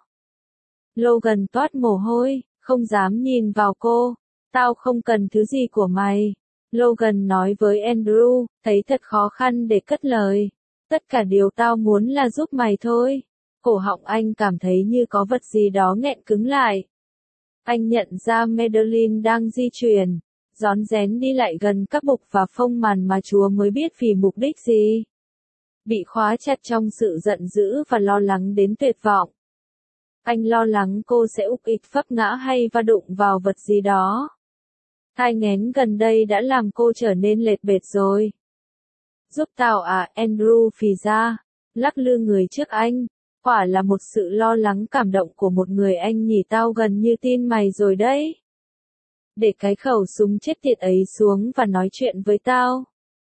Logan toát mồ hôi, không dám nhìn vào cô. Tao không cần thứ gì của mày. Logan nói với Andrew, thấy thật khó khăn để cất lời. Tất cả điều tao muốn là giúp mày thôi. Cổ họng anh cảm thấy như có vật gì đó nghẹn cứng lại. Anh nhận ra Madeline đang di chuyển, rón rén đi lại gần các bục và phông màn mà Chúa mới biết vì mục đích gì. Bị khóa chặt trong sự giận dữ và lo lắng đến tuyệt vọng. Anh lo lắng cô sẽ ục ịch vấp ngã hay va đụng vào vật gì đó. Thai nghén gần đây đã làm cô trở nên lệch bệt rồi. Giúp tao à, Andrew phì ra, lắc lư người trước anh. Quả là một sự lo lắng cảm động của một người anh nhỉ, tao gần như tin mày rồi đấy. Để cái khẩu súng chết tiệt ấy xuống và nói chuyện với tao.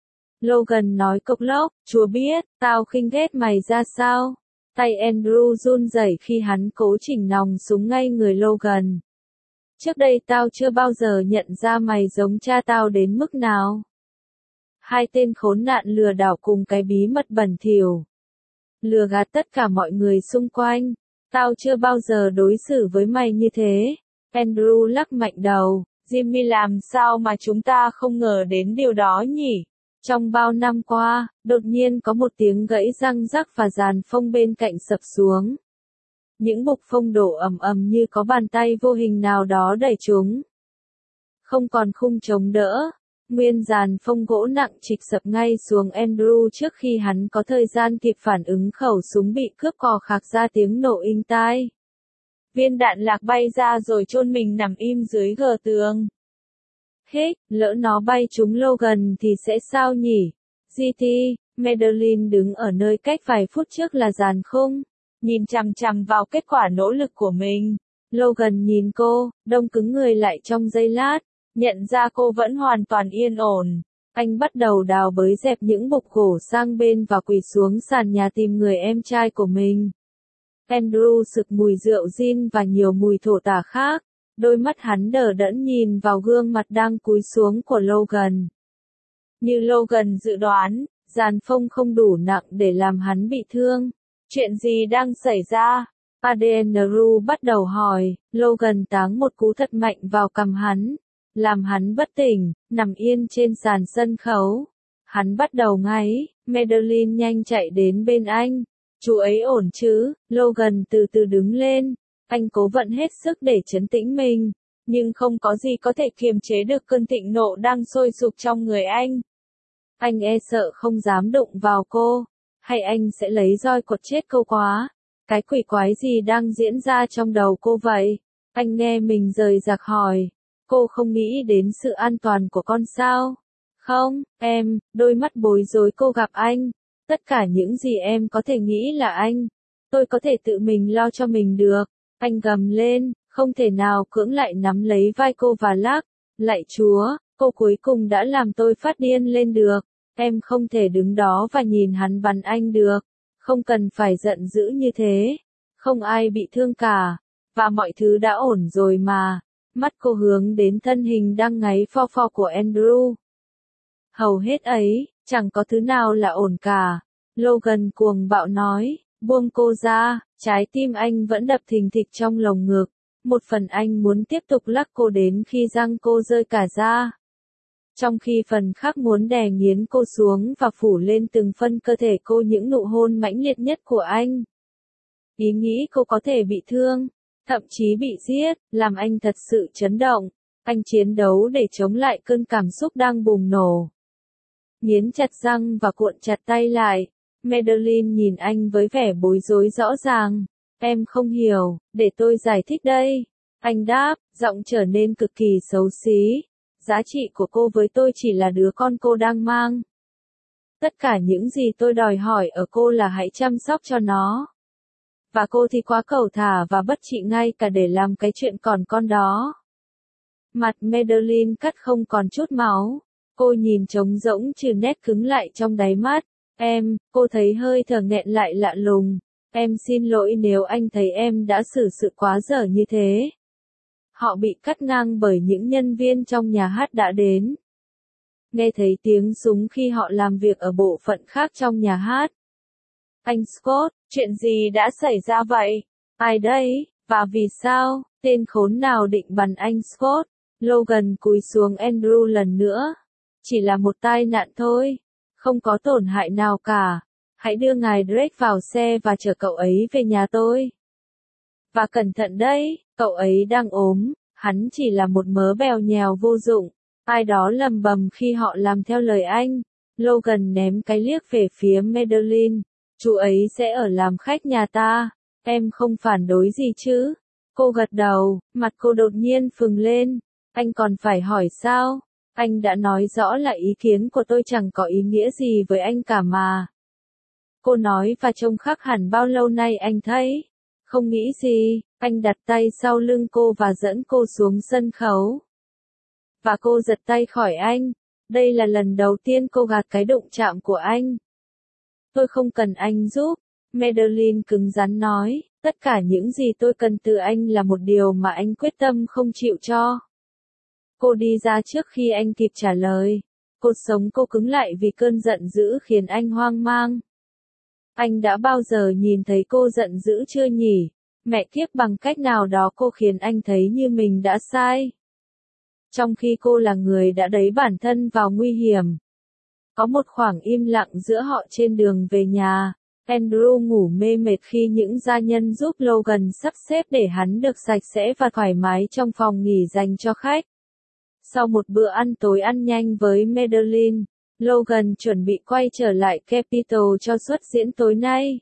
Logan nói cộc lốc, Chúa biết, tao khinh ghét mày ra sao. Tay Andrew run rẩy khi hắn cố chỉnh nòng súng ngay người Logan. Trước đây tao chưa bao giờ nhận ra mày giống cha tao đến mức nào. Hai tên khốn nạn lừa đảo cùng cái bí mật bẩn thỉu. Lừa gạt tất cả mọi người xung quanh. Tao chưa bao giờ đối xử với mày như thế. Andrew lắc mạnh đầu. Jimmy, làm sao mà chúng ta không ngờ đến điều đó nhỉ? Trong bao năm qua, đột nhiên có một tiếng gãy răng rắc và dàn phông bên cạnh sập xuống. Những bục phông đổ ầm ầm như có bàn tay vô hình nào đó đẩy chúng. Không còn khung chống đỡ. Nguyên dàn phông gỗ nặng trịch sập ngay xuống Andrew trước khi hắn có thời gian kịp phản ứng. Khẩu súng bị cướp cò khạc ra tiếng nổ inh tai. Viên đạn lạc bay ra rồi chôn mình nằm im dưới gờ tường. Hích, lỡ nó bay trúng Logan thì sẽ sao nhỉ? giê tê, Madeline đứng ở nơi cách vài phút trước là dàn khung, nhìn chằm chằm vào kết quả nỗ lực của mình. Logan nhìn cô, đông cứng người lại trong giây lát, nhận ra cô vẫn hoàn toàn yên ổn. Anh bắt đầu đào bới dẹp những bục gỗ sang bên và quỳ xuống sàn nhà tìm người em trai của mình. Andrew sực mùi rượu gin và nhiều mùi thổ tả khác. Đôi mắt hắn đờ đẫn nhìn vào gương mặt đang cúi xuống của Logan. Như Logan dự đoán, dàn phông không đủ nặng để làm hắn bị thương. Chuyện gì đang xảy ra? Andrew bắt đầu hỏi. Logan táng một cú thật mạnh vào cằm hắn, làm hắn bất tỉnh, nằm yên trên sàn sân khấu. Hắn bắt đầu ngáy. Madeline nhanh chạy đến bên anh. Chú ấy ổn chứ? Logan từ từ đứng lên. Anh cố vận hết sức để trấn tĩnh mình, nhưng không có gì có thể kiềm chế được cơn thịnh nộ đang sôi sục trong người anh. Anh e sợ không dám đụng vào cô, hay anh sẽ lấy roi quật chết cô quá. Cái quỷ quái gì đang diễn ra trong đầu cô vậy? Anh nghe mình rời rạc hỏi. Cô không nghĩ đến sự an toàn của con sao? Không, em, đôi mắt bối rối cô gặp anh. Tất cả những gì em có thể nghĩ là anh. Tôi có thể tự mình lo cho mình được. Anh gầm lên, không thể nào cưỡng lại nắm lấy vai cô và lắc. Lạy Chúa, cô cuối cùng đã làm tôi phát điên lên được. Em không thể đứng đó và nhìn hắn bắn anh được. Không cần phải giận dữ như thế. Không ai bị thương cả. Và mọi thứ đã ổn rồi mà. Mắt cô hướng đến thân hình đang ngáy pho pho của Andrew. Hầu hết ấy, chẳng có thứ nào là ổn cả. Logan cuồng bạo nói. Buông cô ra, trái tim anh vẫn đập thình thịch trong lồng ngực. Một phần anh muốn tiếp tục lắc cô đến khi răng cô rơi cả ra. Trong khi phần khác muốn đè nghiến cô xuống và phủ lên từng phân cơ thể cô những nụ hôn mãnh liệt nhất của anh. Ý nghĩ cô có thể bị thương, thậm chí bị giết, làm anh thật sự chấn động. Anh chiến đấu để chống lại cơn cảm xúc đang bùng nổ. Nghiến chặt răng và cuộn chặt tay lại. Madeline nhìn anh với vẻ bối rối rõ ràng. Em không hiểu, để tôi giải thích đây. Anh đáp, giọng trở nên cực kỳ xấu xí. Giá trị của cô với tôi chỉ là đứa con cô đang mang. Tất cả những gì tôi đòi hỏi ở cô là hãy chăm sóc cho nó. Và cô thì quá cẩu thả và bất trị ngay cả để làm cái chuyện còn con đó. Mặt Madeline cắt không còn chút máu. Cô nhìn trống rỗng trừ nét cứng lại trong đáy mắt. Em, cô thấy hơi thở nghẹn lại lạ lùng. Em xin lỗi nếu anh thấy em đã xử sự quá dở như thế. Họ bị cắt ngang bởi những nhân viên trong nhà hát đã đến. Nghe thấy tiếng súng khi họ làm việc ở bộ phận khác trong nhà hát. Anh Scott, chuyện gì đã xảy ra vậy? Ai đấy? Và vì sao? Tên khốn nào định bắn anh Scott? Logan cúi xuống Andrew lần nữa. Chỉ là một tai nạn thôi. Không có tổn hại nào cả. Hãy đưa ngài Drake vào xe và chở cậu ấy về nhà tôi. Và cẩn thận đấy, cậu ấy đang ốm, hắn chỉ là một mớ bèo nhèo vô dụng. Ai đó lầm bầm khi họ làm theo lời anh. Logan ném cái liếc về phía Madeline. Chú ấy sẽ ở làm khách nhà ta. Em không phản đối gì chứ? Cô gật đầu, mặt cô đột nhiên phừng lên. Anh còn phải hỏi sao? Anh đã nói rõ là ý kiến của tôi chẳng có ý nghĩa gì với anh cả mà. Cô nói và trông khác hẳn bao lâu nay anh thấy. Không nghĩ gì, anh đặt tay sau lưng cô và dẫn cô xuống sân khấu. Và cô giật tay khỏi anh. Đây là lần đầu tiên cô gạt cái đụng chạm của anh. Tôi không cần anh giúp. Madeline cứng rắn nói, tất cả những gì tôi cần từ anh là một điều mà anh quyết tâm không chịu cho. Cô đi ra trước khi anh kịp trả lời. Cột sống cô cứng lại vì cơn giận dữ khiến anh hoang mang. Anh đã bao giờ nhìn thấy cô giận dữ chưa nhỉ? Mẹ kiếp, bằng cách nào đó cô khiến anh thấy như mình đã sai. Trong khi cô là người đã đẩy bản thân vào nguy hiểm. Có một khoảng im lặng giữa họ trên đường về nhà. Andrew ngủ mê mệt khi những gia nhân giúp Logan sắp xếp để hắn được sạch sẽ và thoải mái trong phòng nghỉ dành cho khách. Sau một bữa ăn tối ăn nhanh với Madeline, Logan chuẩn bị quay trở lại Capitol cho suất diễn tối nay.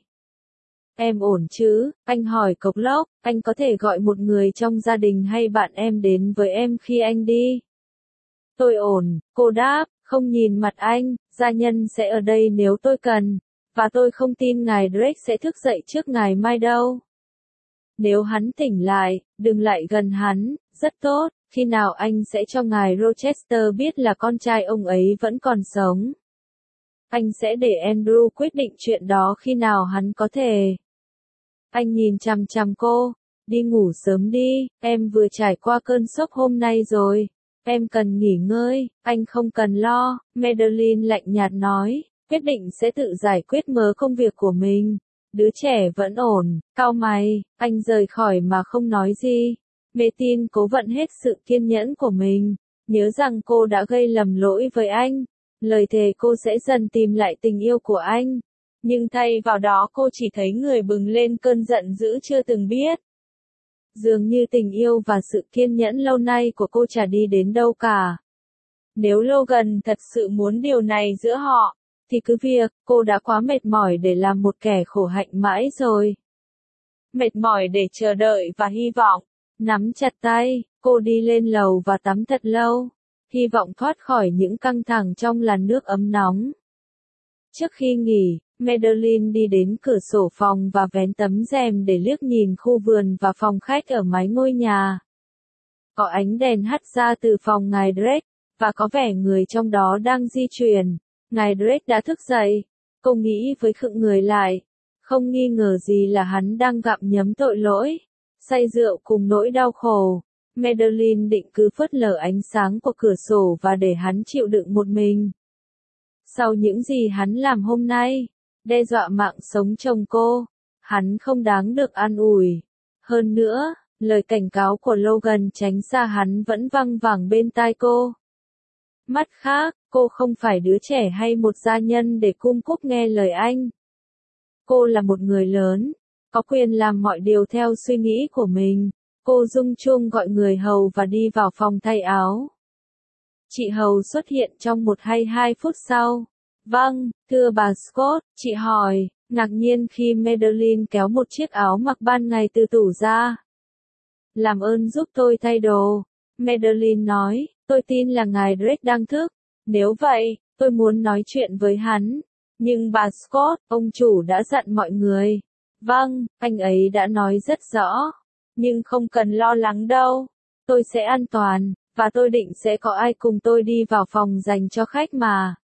Em ổn chứ? Anh hỏi cộc lốc. Anh có thể gọi một người trong gia đình hay bạn em đến với em khi anh đi. Tôi ổn, cô đáp, không nhìn mặt anh. Gia nhân sẽ ở đây nếu tôi cần. Và tôi không tin ngài Drake sẽ thức dậy trước ngày mai đâu. Nếu hắn tỉnh lại, đừng lại gần hắn. Rất tốt. Khi nào anh sẽ cho ngài Rochester biết là con trai ông ấy vẫn còn sống? Anh sẽ để Andrew quyết định chuyện đó khi nào hắn có thể. Anh nhìn chằm chằm cô. Đi ngủ sớm đi, em vừa trải qua cơn sốc hôm nay rồi. Em cần nghỉ ngơi, anh không cần lo. Madeline lạnh nhạt nói, quyết định sẽ tự giải quyết mớ công việc của mình. Đứa trẻ vẫn ổn, cau mày, anh rời khỏi mà không nói gì. Mê tin cố vận hết sự kiên nhẫn của mình, nhớ rằng cô đã gây lầm lỗi với anh. Lời thề cô sẽ dần tìm lại tình yêu của anh. Nhưng thay vào đó cô chỉ thấy người bừng lên cơn giận dữ chưa từng biết. Dường như tình yêu và sự kiên nhẫn lâu nay của cô chả đi đến đâu cả. Nếu Logan thật sự muốn điều này giữa họ, thì cứ việc, cô đã quá mệt mỏi để làm một kẻ khổ hạnh mãi rồi. Mệt mỏi để chờ đợi và hy vọng. Nắm chặt tay, cô đi lên lầu và tắm thật lâu. Hy vọng thoát khỏi những căng thẳng trong làn nước ấm nóng. Trước khi nghỉ, Madeline đi đến cửa sổ phòng và vén tấm rèm để liếc nhìn khu vườn và phòng khách ở mái ngôi nhà. Có ánh đèn hắt ra từ phòng ngài Drake, và có vẻ người trong đó đang di chuyển. Ngài Drake đã thức dậy. Cô nghĩ với khựng người lại. Không nghi ngờ gì là hắn đang gặm nhấm tội lỗi. Say rượu cùng nỗi đau khổ. Madeline định cứ phớt lờ ánh sáng của cửa sổ và để hắn chịu đựng một mình. Sau những gì hắn làm hôm nay, đe dọa mạng sống chồng cô, hắn không đáng được an ủi. Hơn nữa, lời cảnh cáo của Logan tránh xa hắn vẫn văng vẳng bên tai cô. Mặt khác, cô không phải đứa trẻ hay một gia nhân để cung cúp nghe lời anh. Cô là một người lớn, có quyền làm mọi điều theo suy nghĩ của mình. Cô rung chuông gọi người hầu và đi vào phòng thay áo. Chị hầu xuất hiện trong một hay hai phút sau. Vâng, thưa bà Scott, chị hỏi, ngạc nhiên khi Madeline kéo một chiếc áo mặc ban ngày từ tủ ra. Làm ơn giúp tôi thay đồ. Madeline nói, tôi tin là ngài Drake đang thức. Nếu vậy, tôi muốn nói chuyện với hắn. Nhưng bà Scott, ông chủ đã dặn mọi người. Vâng, anh ấy đã nói rất rõ. Nhưng không cần lo lắng đâu. Tôi sẽ an toàn, và tôi định sẽ có ai cùng tôi đi vào phòng dành cho khách mà.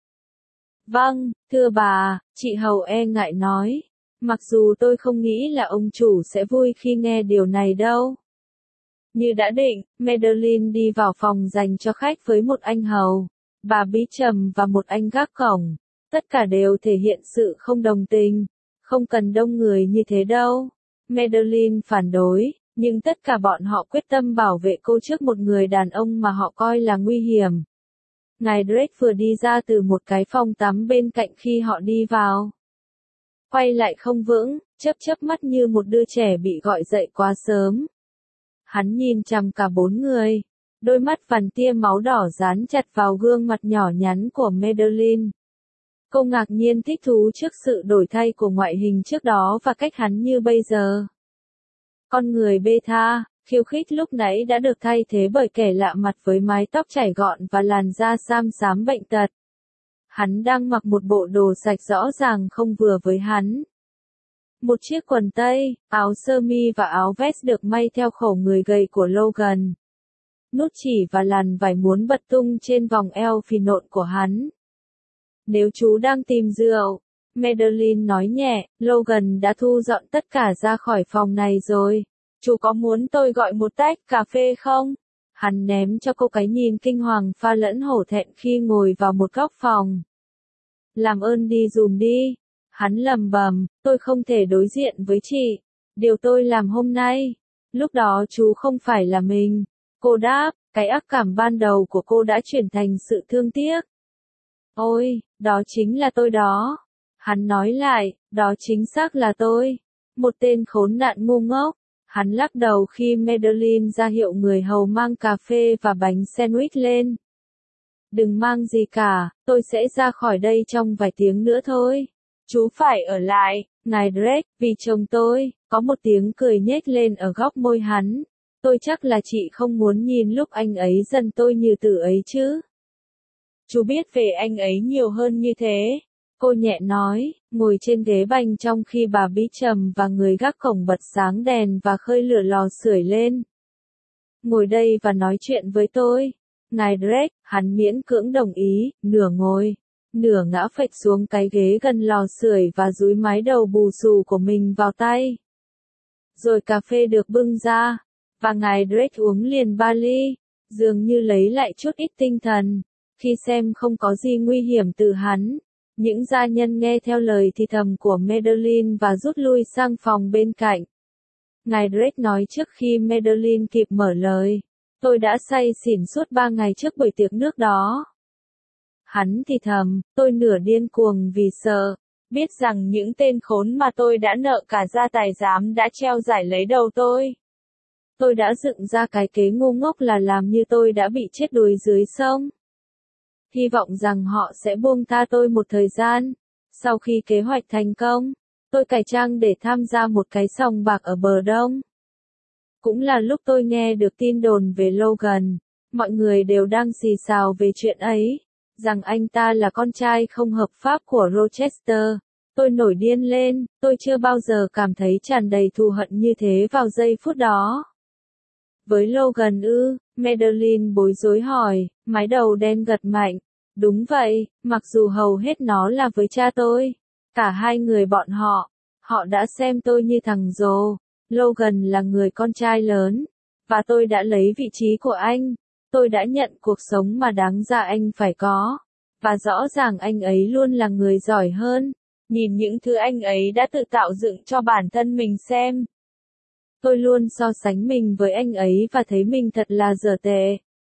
Vâng, thưa bà, chị hầu e ngại nói. Mặc dù tôi không nghĩ là ông chủ sẽ vui khi nghe điều này đâu. Như đã định, Madeline đi vào phòng dành cho khách với một anh hầu, bà bí trầm và một anh gác cổng. Tất cả đều thể hiện sự không đồng tình. Không cần đông người như thế đâu. Madeline phản đối, nhưng tất cả bọn họ quyết tâm bảo vệ cô trước một người đàn ông mà họ coi là nguy hiểm. Ngài Drake vừa đi ra từ một cái phòng tắm bên cạnh khi họ đi vào. Quay lại không vững, chớp chớp mắt như một đứa trẻ bị gọi dậy quá sớm. Hắn nhìn chằm cả bốn người. Đôi mắt vằn tia máu đỏ dán chặt vào gương mặt nhỏ nhắn của Madeline. Cô ngạc nhiên thích thú trước sự đổi thay của ngoại hình trước đó và cách hắn như bây giờ. Con người beta, khiêu khích lúc nãy đã được thay thế bởi kẻ lạ mặt với mái tóc chảy gọn và làn da xám xám bệnh tật. Hắn đang mặc một bộ đồ sạch rõ ràng không vừa với hắn. Một chiếc quần tây, áo sơ mi và áo vest được may theo khổ người gầy của Logan. Nút chỉ và làn vải muốn bật tung trên vòng eo phì nộn của hắn. Nếu chú đang tìm rượu, Madeline nói nhẹ, Logan đã thu dọn tất cả ra khỏi phòng này rồi. Chú có muốn tôi gọi một tách cà phê không? Hắn ném cho cô cái nhìn kinh hoàng pha lẫn hổ thẹn khi ngồi vào một góc phòng. Làm ơn đi dùm đi. Hắn lầm bầm, tôi không thể đối diện với chị. Điều tôi làm hôm nay. Lúc đó chú không phải là mình. Cô đáp, cái ác cảm ban đầu của cô đã chuyển thành sự thương tiếc. Ôi, đó chính là tôi đó. Hắn nói lại, đó chính xác là tôi. Một tên khốn nạn ngu ngốc. Hắn lắc đầu khi Madeline ra hiệu người hầu mang cà phê và bánh sandwich lên. Đừng mang gì cả, tôi sẽ ra khỏi đây trong vài tiếng nữa thôi. Chú phải ở lại, ngài Drake, vì chồng tôi. Có một tiếng cười nhếch lên ở góc môi hắn. Tôi chắc là chị không muốn nhìn lúc anh ấy giận tôi như từ ấy chứ. Chú biết về anh ấy nhiều hơn như thế. Cô nhẹ nói, ngồi trên ghế bành trong khi bà bí trầm và người gác cổng bật sáng đèn và khơi lửa lò sưởi lên. Ngồi đây và nói chuyện với tôi. Ngài Drake, hắn miễn cưỡng đồng ý, nửa ngồi, nửa ngã phịch xuống cái ghế gần lò sưởi và dúi mái đầu bù xù của mình vào tay. Rồi cà phê được bưng ra, và ngài Drake uống liền ba ly, dường như lấy lại chút ít tinh thần, khi xem không có gì nguy hiểm từ hắn. Những gia nhân nghe theo lời thì thầm của Madeline và rút lui sang phòng bên cạnh. Ngài Drake nói trước khi Madeline kịp mở lời. Tôi đã say xỉn suốt ba ngày trước buổi tiệc nước đó. Hắn thì thầm, tôi nửa điên cuồng vì sợ. Biết rằng những tên khốn mà tôi đã nợ cả gia tài giám đã treo giải lấy đầu tôi. Tôi đã dựng ra cái kế ngu ngốc là làm như tôi đã bị chết đuối dưới sông. Hy vọng rằng họ sẽ buông tha tôi một thời gian. Sau khi kế hoạch thành công, tôi cải trang để tham gia một cái sòng bạc ở bờ đông. Cũng là lúc tôi nghe được tin đồn về Logan. Mọi người đều đang xì xào về chuyện ấy, rằng anh ta là con trai không hợp pháp của Rochester. Tôi nổi điên lên, tôi chưa bao giờ cảm thấy tràn đầy thù hận như thế vào giây phút đó. Với Logan ư, Madeline bối rối hỏi, mái đầu đen gật mạnh. Đúng vậy, mặc dù hầu hết nó là với cha tôi. Cả hai người bọn họ, họ đã xem tôi như thằng rồ. Logan là người con trai lớn, và tôi đã lấy vị trí của anh. Tôi đã nhận cuộc sống mà đáng ra anh phải có. Và rõ ràng anh ấy luôn là người giỏi hơn. Nhìn những thứ anh ấy đã tự tạo dựng cho bản thân mình xem. Tôi luôn so sánh mình với anh ấy và thấy mình thật là dở tệ.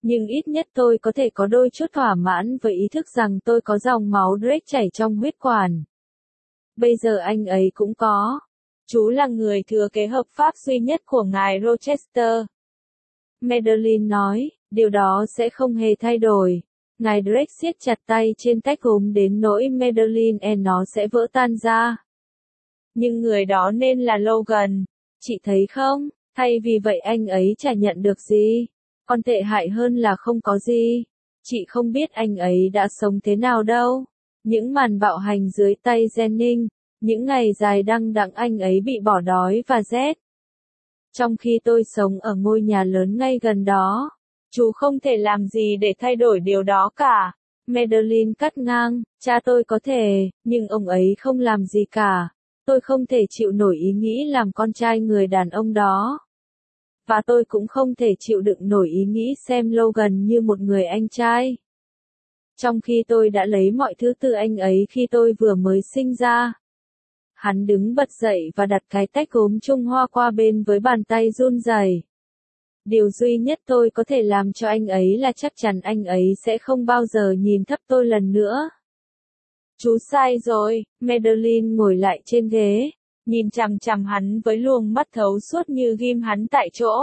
Nhưng ít nhất tôi có thể có đôi chút thỏa mãn với ý thức rằng tôi có dòng máu Drake chảy trong huyết quản. Bây giờ anh ấy cũng có. Chú là người thừa kế hợp pháp duy nhất của ngài Rochester. Madeline nói, điều đó sẽ không hề thay đổi. Ngài Drake siết chặt tay trên tách gốm đến nỗi Madeline e nó sẽ vỡ tan ra. Nhưng người đó nên là Logan. Chị thấy không? Thay vì vậy anh ấy chả nhận được gì. Còn tệ hại hơn là không có gì. Chị không biết anh ấy đã sống thế nào đâu. Những màn bạo hành dưới tay Jennings, những ngày dài đăng đẵng anh ấy bị bỏ đói và rét. Trong khi tôi sống ở ngôi nhà lớn ngay gần đó, chú không thể làm gì để thay đổi điều đó cả. Madeline cắt ngang, cha tôi có thể, nhưng ông ấy không làm gì cả. Tôi không thể chịu nổi ý nghĩ làm con trai người đàn ông đó. Và tôi cũng không thể chịu đựng nổi ý nghĩ xem Logan như một người anh trai. Trong khi tôi đã lấy mọi thứ từ anh ấy khi tôi vừa mới sinh ra. Hắn đứng bật dậy và đặt cái tách gốm Trung Hoa qua bên với bàn tay run rẩy. Điều duy nhất tôi có thể làm cho anh ấy là chắc chắn anh ấy sẽ không bao giờ nhìn thấp tôi lần nữa. Chú sai rồi, Madeline ngồi lại trên ghế, nhìn chằm chằm hắn với luồng mắt thấu suốt như ghim hắn tại chỗ.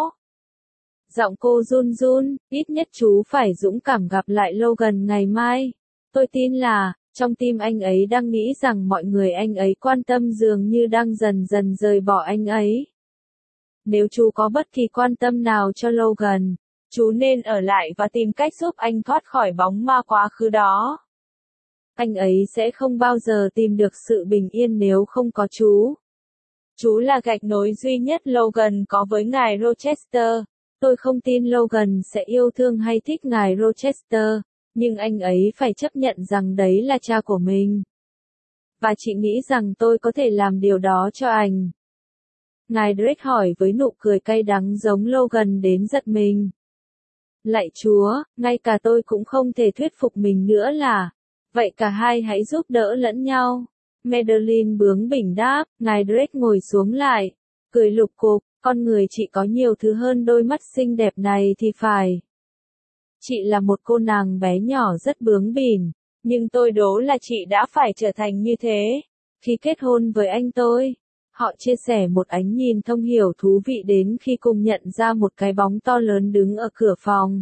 Giọng cô run run, ít nhất chú phải dũng cảm gặp lại Logan ngày mai. Tôi tin là, trong tim anh ấy đang nghĩ rằng mọi người anh ấy quan tâm dường như đang dần dần rời bỏ anh ấy. Nếu chú có bất kỳ quan tâm nào cho Logan, chú nên ở lại và tìm cách giúp anh thoát khỏi bóng ma quá khứ đó. Anh ấy sẽ không bao giờ tìm được sự bình yên nếu không có chú. Chú là gạch nối duy nhất Logan có với ngài Rochester. Tôi không tin Logan sẽ yêu thương hay thích ngài Rochester, nhưng anh ấy phải chấp nhận rằng đấy là cha của mình. Và chị nghĩ rằng tôi có thể làm điều đó cho anh. Ngài Drake hỏi với nụ cười cay đắng giống Logan đến giật mình. Lạy Chúa, ngay cả tôi cũng không thể thuyết phục mình nữa là, vậy cả hai hãy giúp đỡ lẫn nhau. Madeline bướng bỉnh đáp, ngài Drake ngồi xuống lại, cười lục cục, con người chị có nhiều thứ hơn đôi mắt xinh đẹp này thì phải. Chị là một cô nàng bé nhỏ rất bướng bỉnh, nhưng tôi đố là chị đã phải trở thành như thế. Khi kết hôn với anh tôi, họ chia sẻ một ánh nhìn thông hiểu thú vị đến khi cùng nhận ra một cái bóng to lớn đứng ở cửa phòng.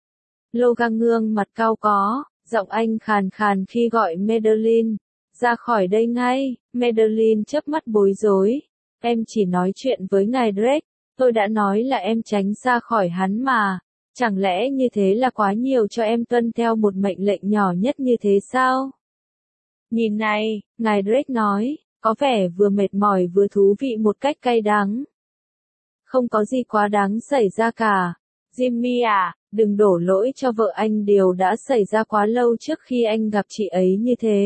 Logan ngương mặt cau có, giọng anh khàn khàn khi gọi Madeline. Ra khỏi đây ngay, Madeline chớp mắt bối rối. Em chỉ nói chuyện với ngài Drake, tôi đã nói là em tránh xa khỏi hắn mà. Chẳng lẽ như thế là quá nhiều cho em tuân theo một mệnh lệnh nhỏ nhất như thế sao? Nhìn này, ngài Drake nói, có vẻ vừa mệt mỏi vừa thú vị một cách cay đắng. Không có gì quá đáng xảy ra cả. Jimmy à, đừng đổ lỗi cho vợ anh, điều đã xảy ra quá lâu trước khi anh gặp chị ấy như thế.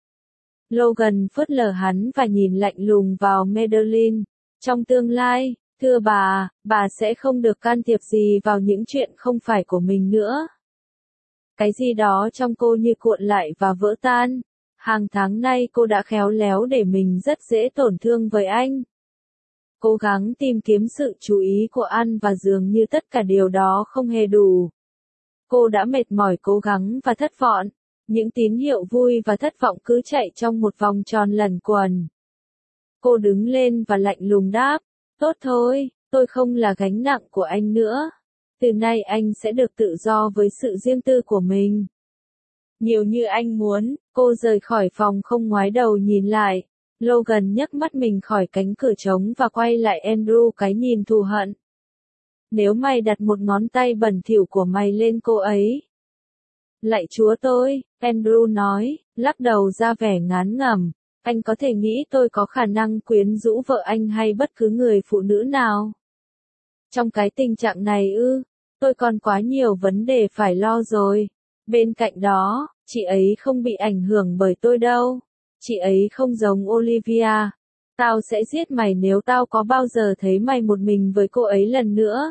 Logan phớt lờ hắn và nhìn lạnh lùng vào Madeline. Trong tương lai, thưa bà, bà sẽ không được can thiệp gì vào những chuyện không phải của mình nữa. Cái gì đó trong cô như cuộn lại và vỡ tan. Hàng tháng nay cô đã khéo léo để mình rất dễ tổn thương với anh. Cố gắng tìm kiếm sự chú ý của anh và dường như tất cả điều đó không hề đủ. Cô đã mệt mỏi cố gắng và thất vọng. Những tín hiệu vui và thất vọng cứ chạy trong một vòng tròn lẩn quẩn. Cô đứng lên và lạnh lùng đáp, tốt thôi, tôi không là gánh nặng của anh nữa. Từ nay anh sẽ được tự do với sự riêng tư của mình. Nhiều như anh muốn, cô rời khỏi phòng không ngoái đầu nhìn lại. Logan nhấc mắt mình khỏi cánh cửa trống và quay lại Andrew cái nhìn thù hận. Nếu mày đặt một ngón tay bẩn thỉu của mày lên cô ấy. Lạy Chúa tôi, Andrew nói, lắc đầu ra vẻ ngán ngẩm. Anh có thể nghĩ tôi có khả năng quyến rũ vợ anh hay bất cứ người phụ nữ nào? Trong cái tình trạng này ư, tôi còn quá nhiều vấn đề phải lo rồi. Bên cạnh đó, chị ấy không bị ảnh hưởng bởi tôi đâu. Chị ấy không giống Olivia. Tao sẽ giết mày nếu tao có bao giờ thấy mày một mình với cô ấy lần nữa.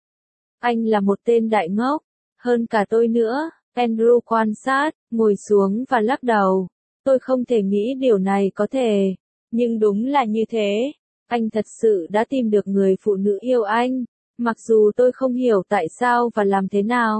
Anh là một tên đại ngốc, hơn cả tôi nữa. Andrew quan sát, ngồi xuống và lắc đầu. Tôi không thể nghĩ điều này có thể. Nhưng đúng là như thế. Anh thật sự đã tìm được người phụ nữ yêu anh. Mặc dù tôi không hiểu tại sao và làm thế nào.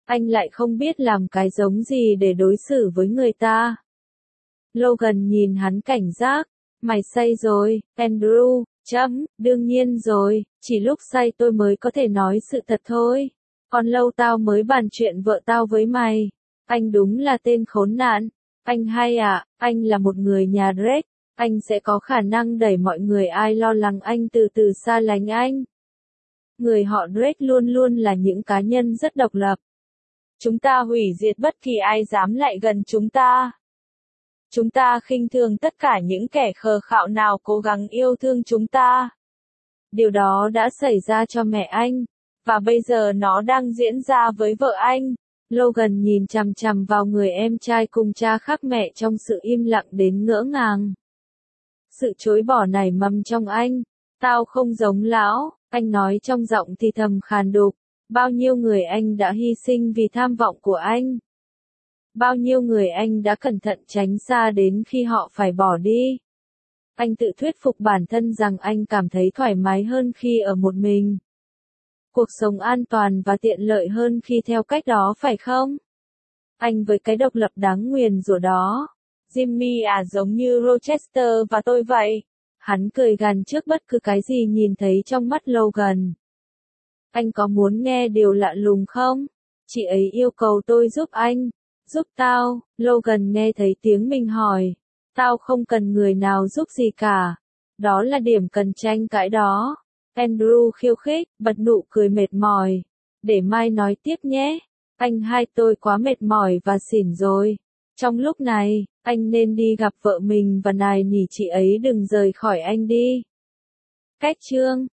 Anh lại không biết làm cái giống gì để đối xử với người ta. Logan nhìn hắn cảnh giác. Mày say rồi, Andrew, chấm, đương nhiên rồi, chỉ lúc say tôi mới có thể nói sự thật thôi. Còn lâu tao mới bàn chuyện vợ tao với mày. Anh đúng là tên khốn nạn. Anh hay à, anh là một người nhà Drake. Anh sẽ có khả năng đẩy mọi người ai lo lắng anh từ từ xa lánh anh. Người họ Drake luôn luôn là những cá nhân rất độc lập. Chúng ta hủy diệt bất kỳ ai dám lại gần chúng ta. Chúng ta khinh thường tất cả những kẻ khờ khạo nào cố gắng yêu thương chúng ta. Điều đó đã xảy ra cho mẹ anh, và bây giờ nó đang diễn ra với vợ anh. Logan nhìn chằm chằm vào người em trai cùng cha khác mẹ trong sự im lặng đến ngỡ ngàng. Sự chối bỏ nảy mầm trong anh. Tao không giống lão, anh nói trong giọng thì thầm khàn đục. Bao nhiêu người anh đã hy sinh vì tham vọng của anh. Bao nhiêu người anh đã cẩn thận tránh xa đến khi họ phải bỏ đi. Anh tự thuyết phục bản thân rằng anh cảm thấy thoải mái hơn khi ở một mình. Cuộc sống an toàn và tiện lợi hơn khi theo cách đó phải không? Anh với cái độc lập đáng nguyền rủa đó. Jimmy à, giống như Rochester và tôi vậy. Hắn cười gằn trước bất cứ cái gì nhìn thấy trong mắt Logan. Anh có muốn nghe điều lạ lùng không? Chị ấy yêu cầu tôi giúp anh. Giúp tao, Logan nghe thấy tiếng mình hỏi. Tao không cần người nào giúp gì cả. Đó là điểm cần tranh cãi đó. Andrew khiêu khích, bật nụ cười mệt mỏi. Để mai nói tiếp nhé. Anh hai tôi quá mệt mỏi và xỉn rồi. Trong lúc này, anh nên đi gặp vợ mình và nài nỉ chị ấy đừng rời khỏi anh đi. Cách chương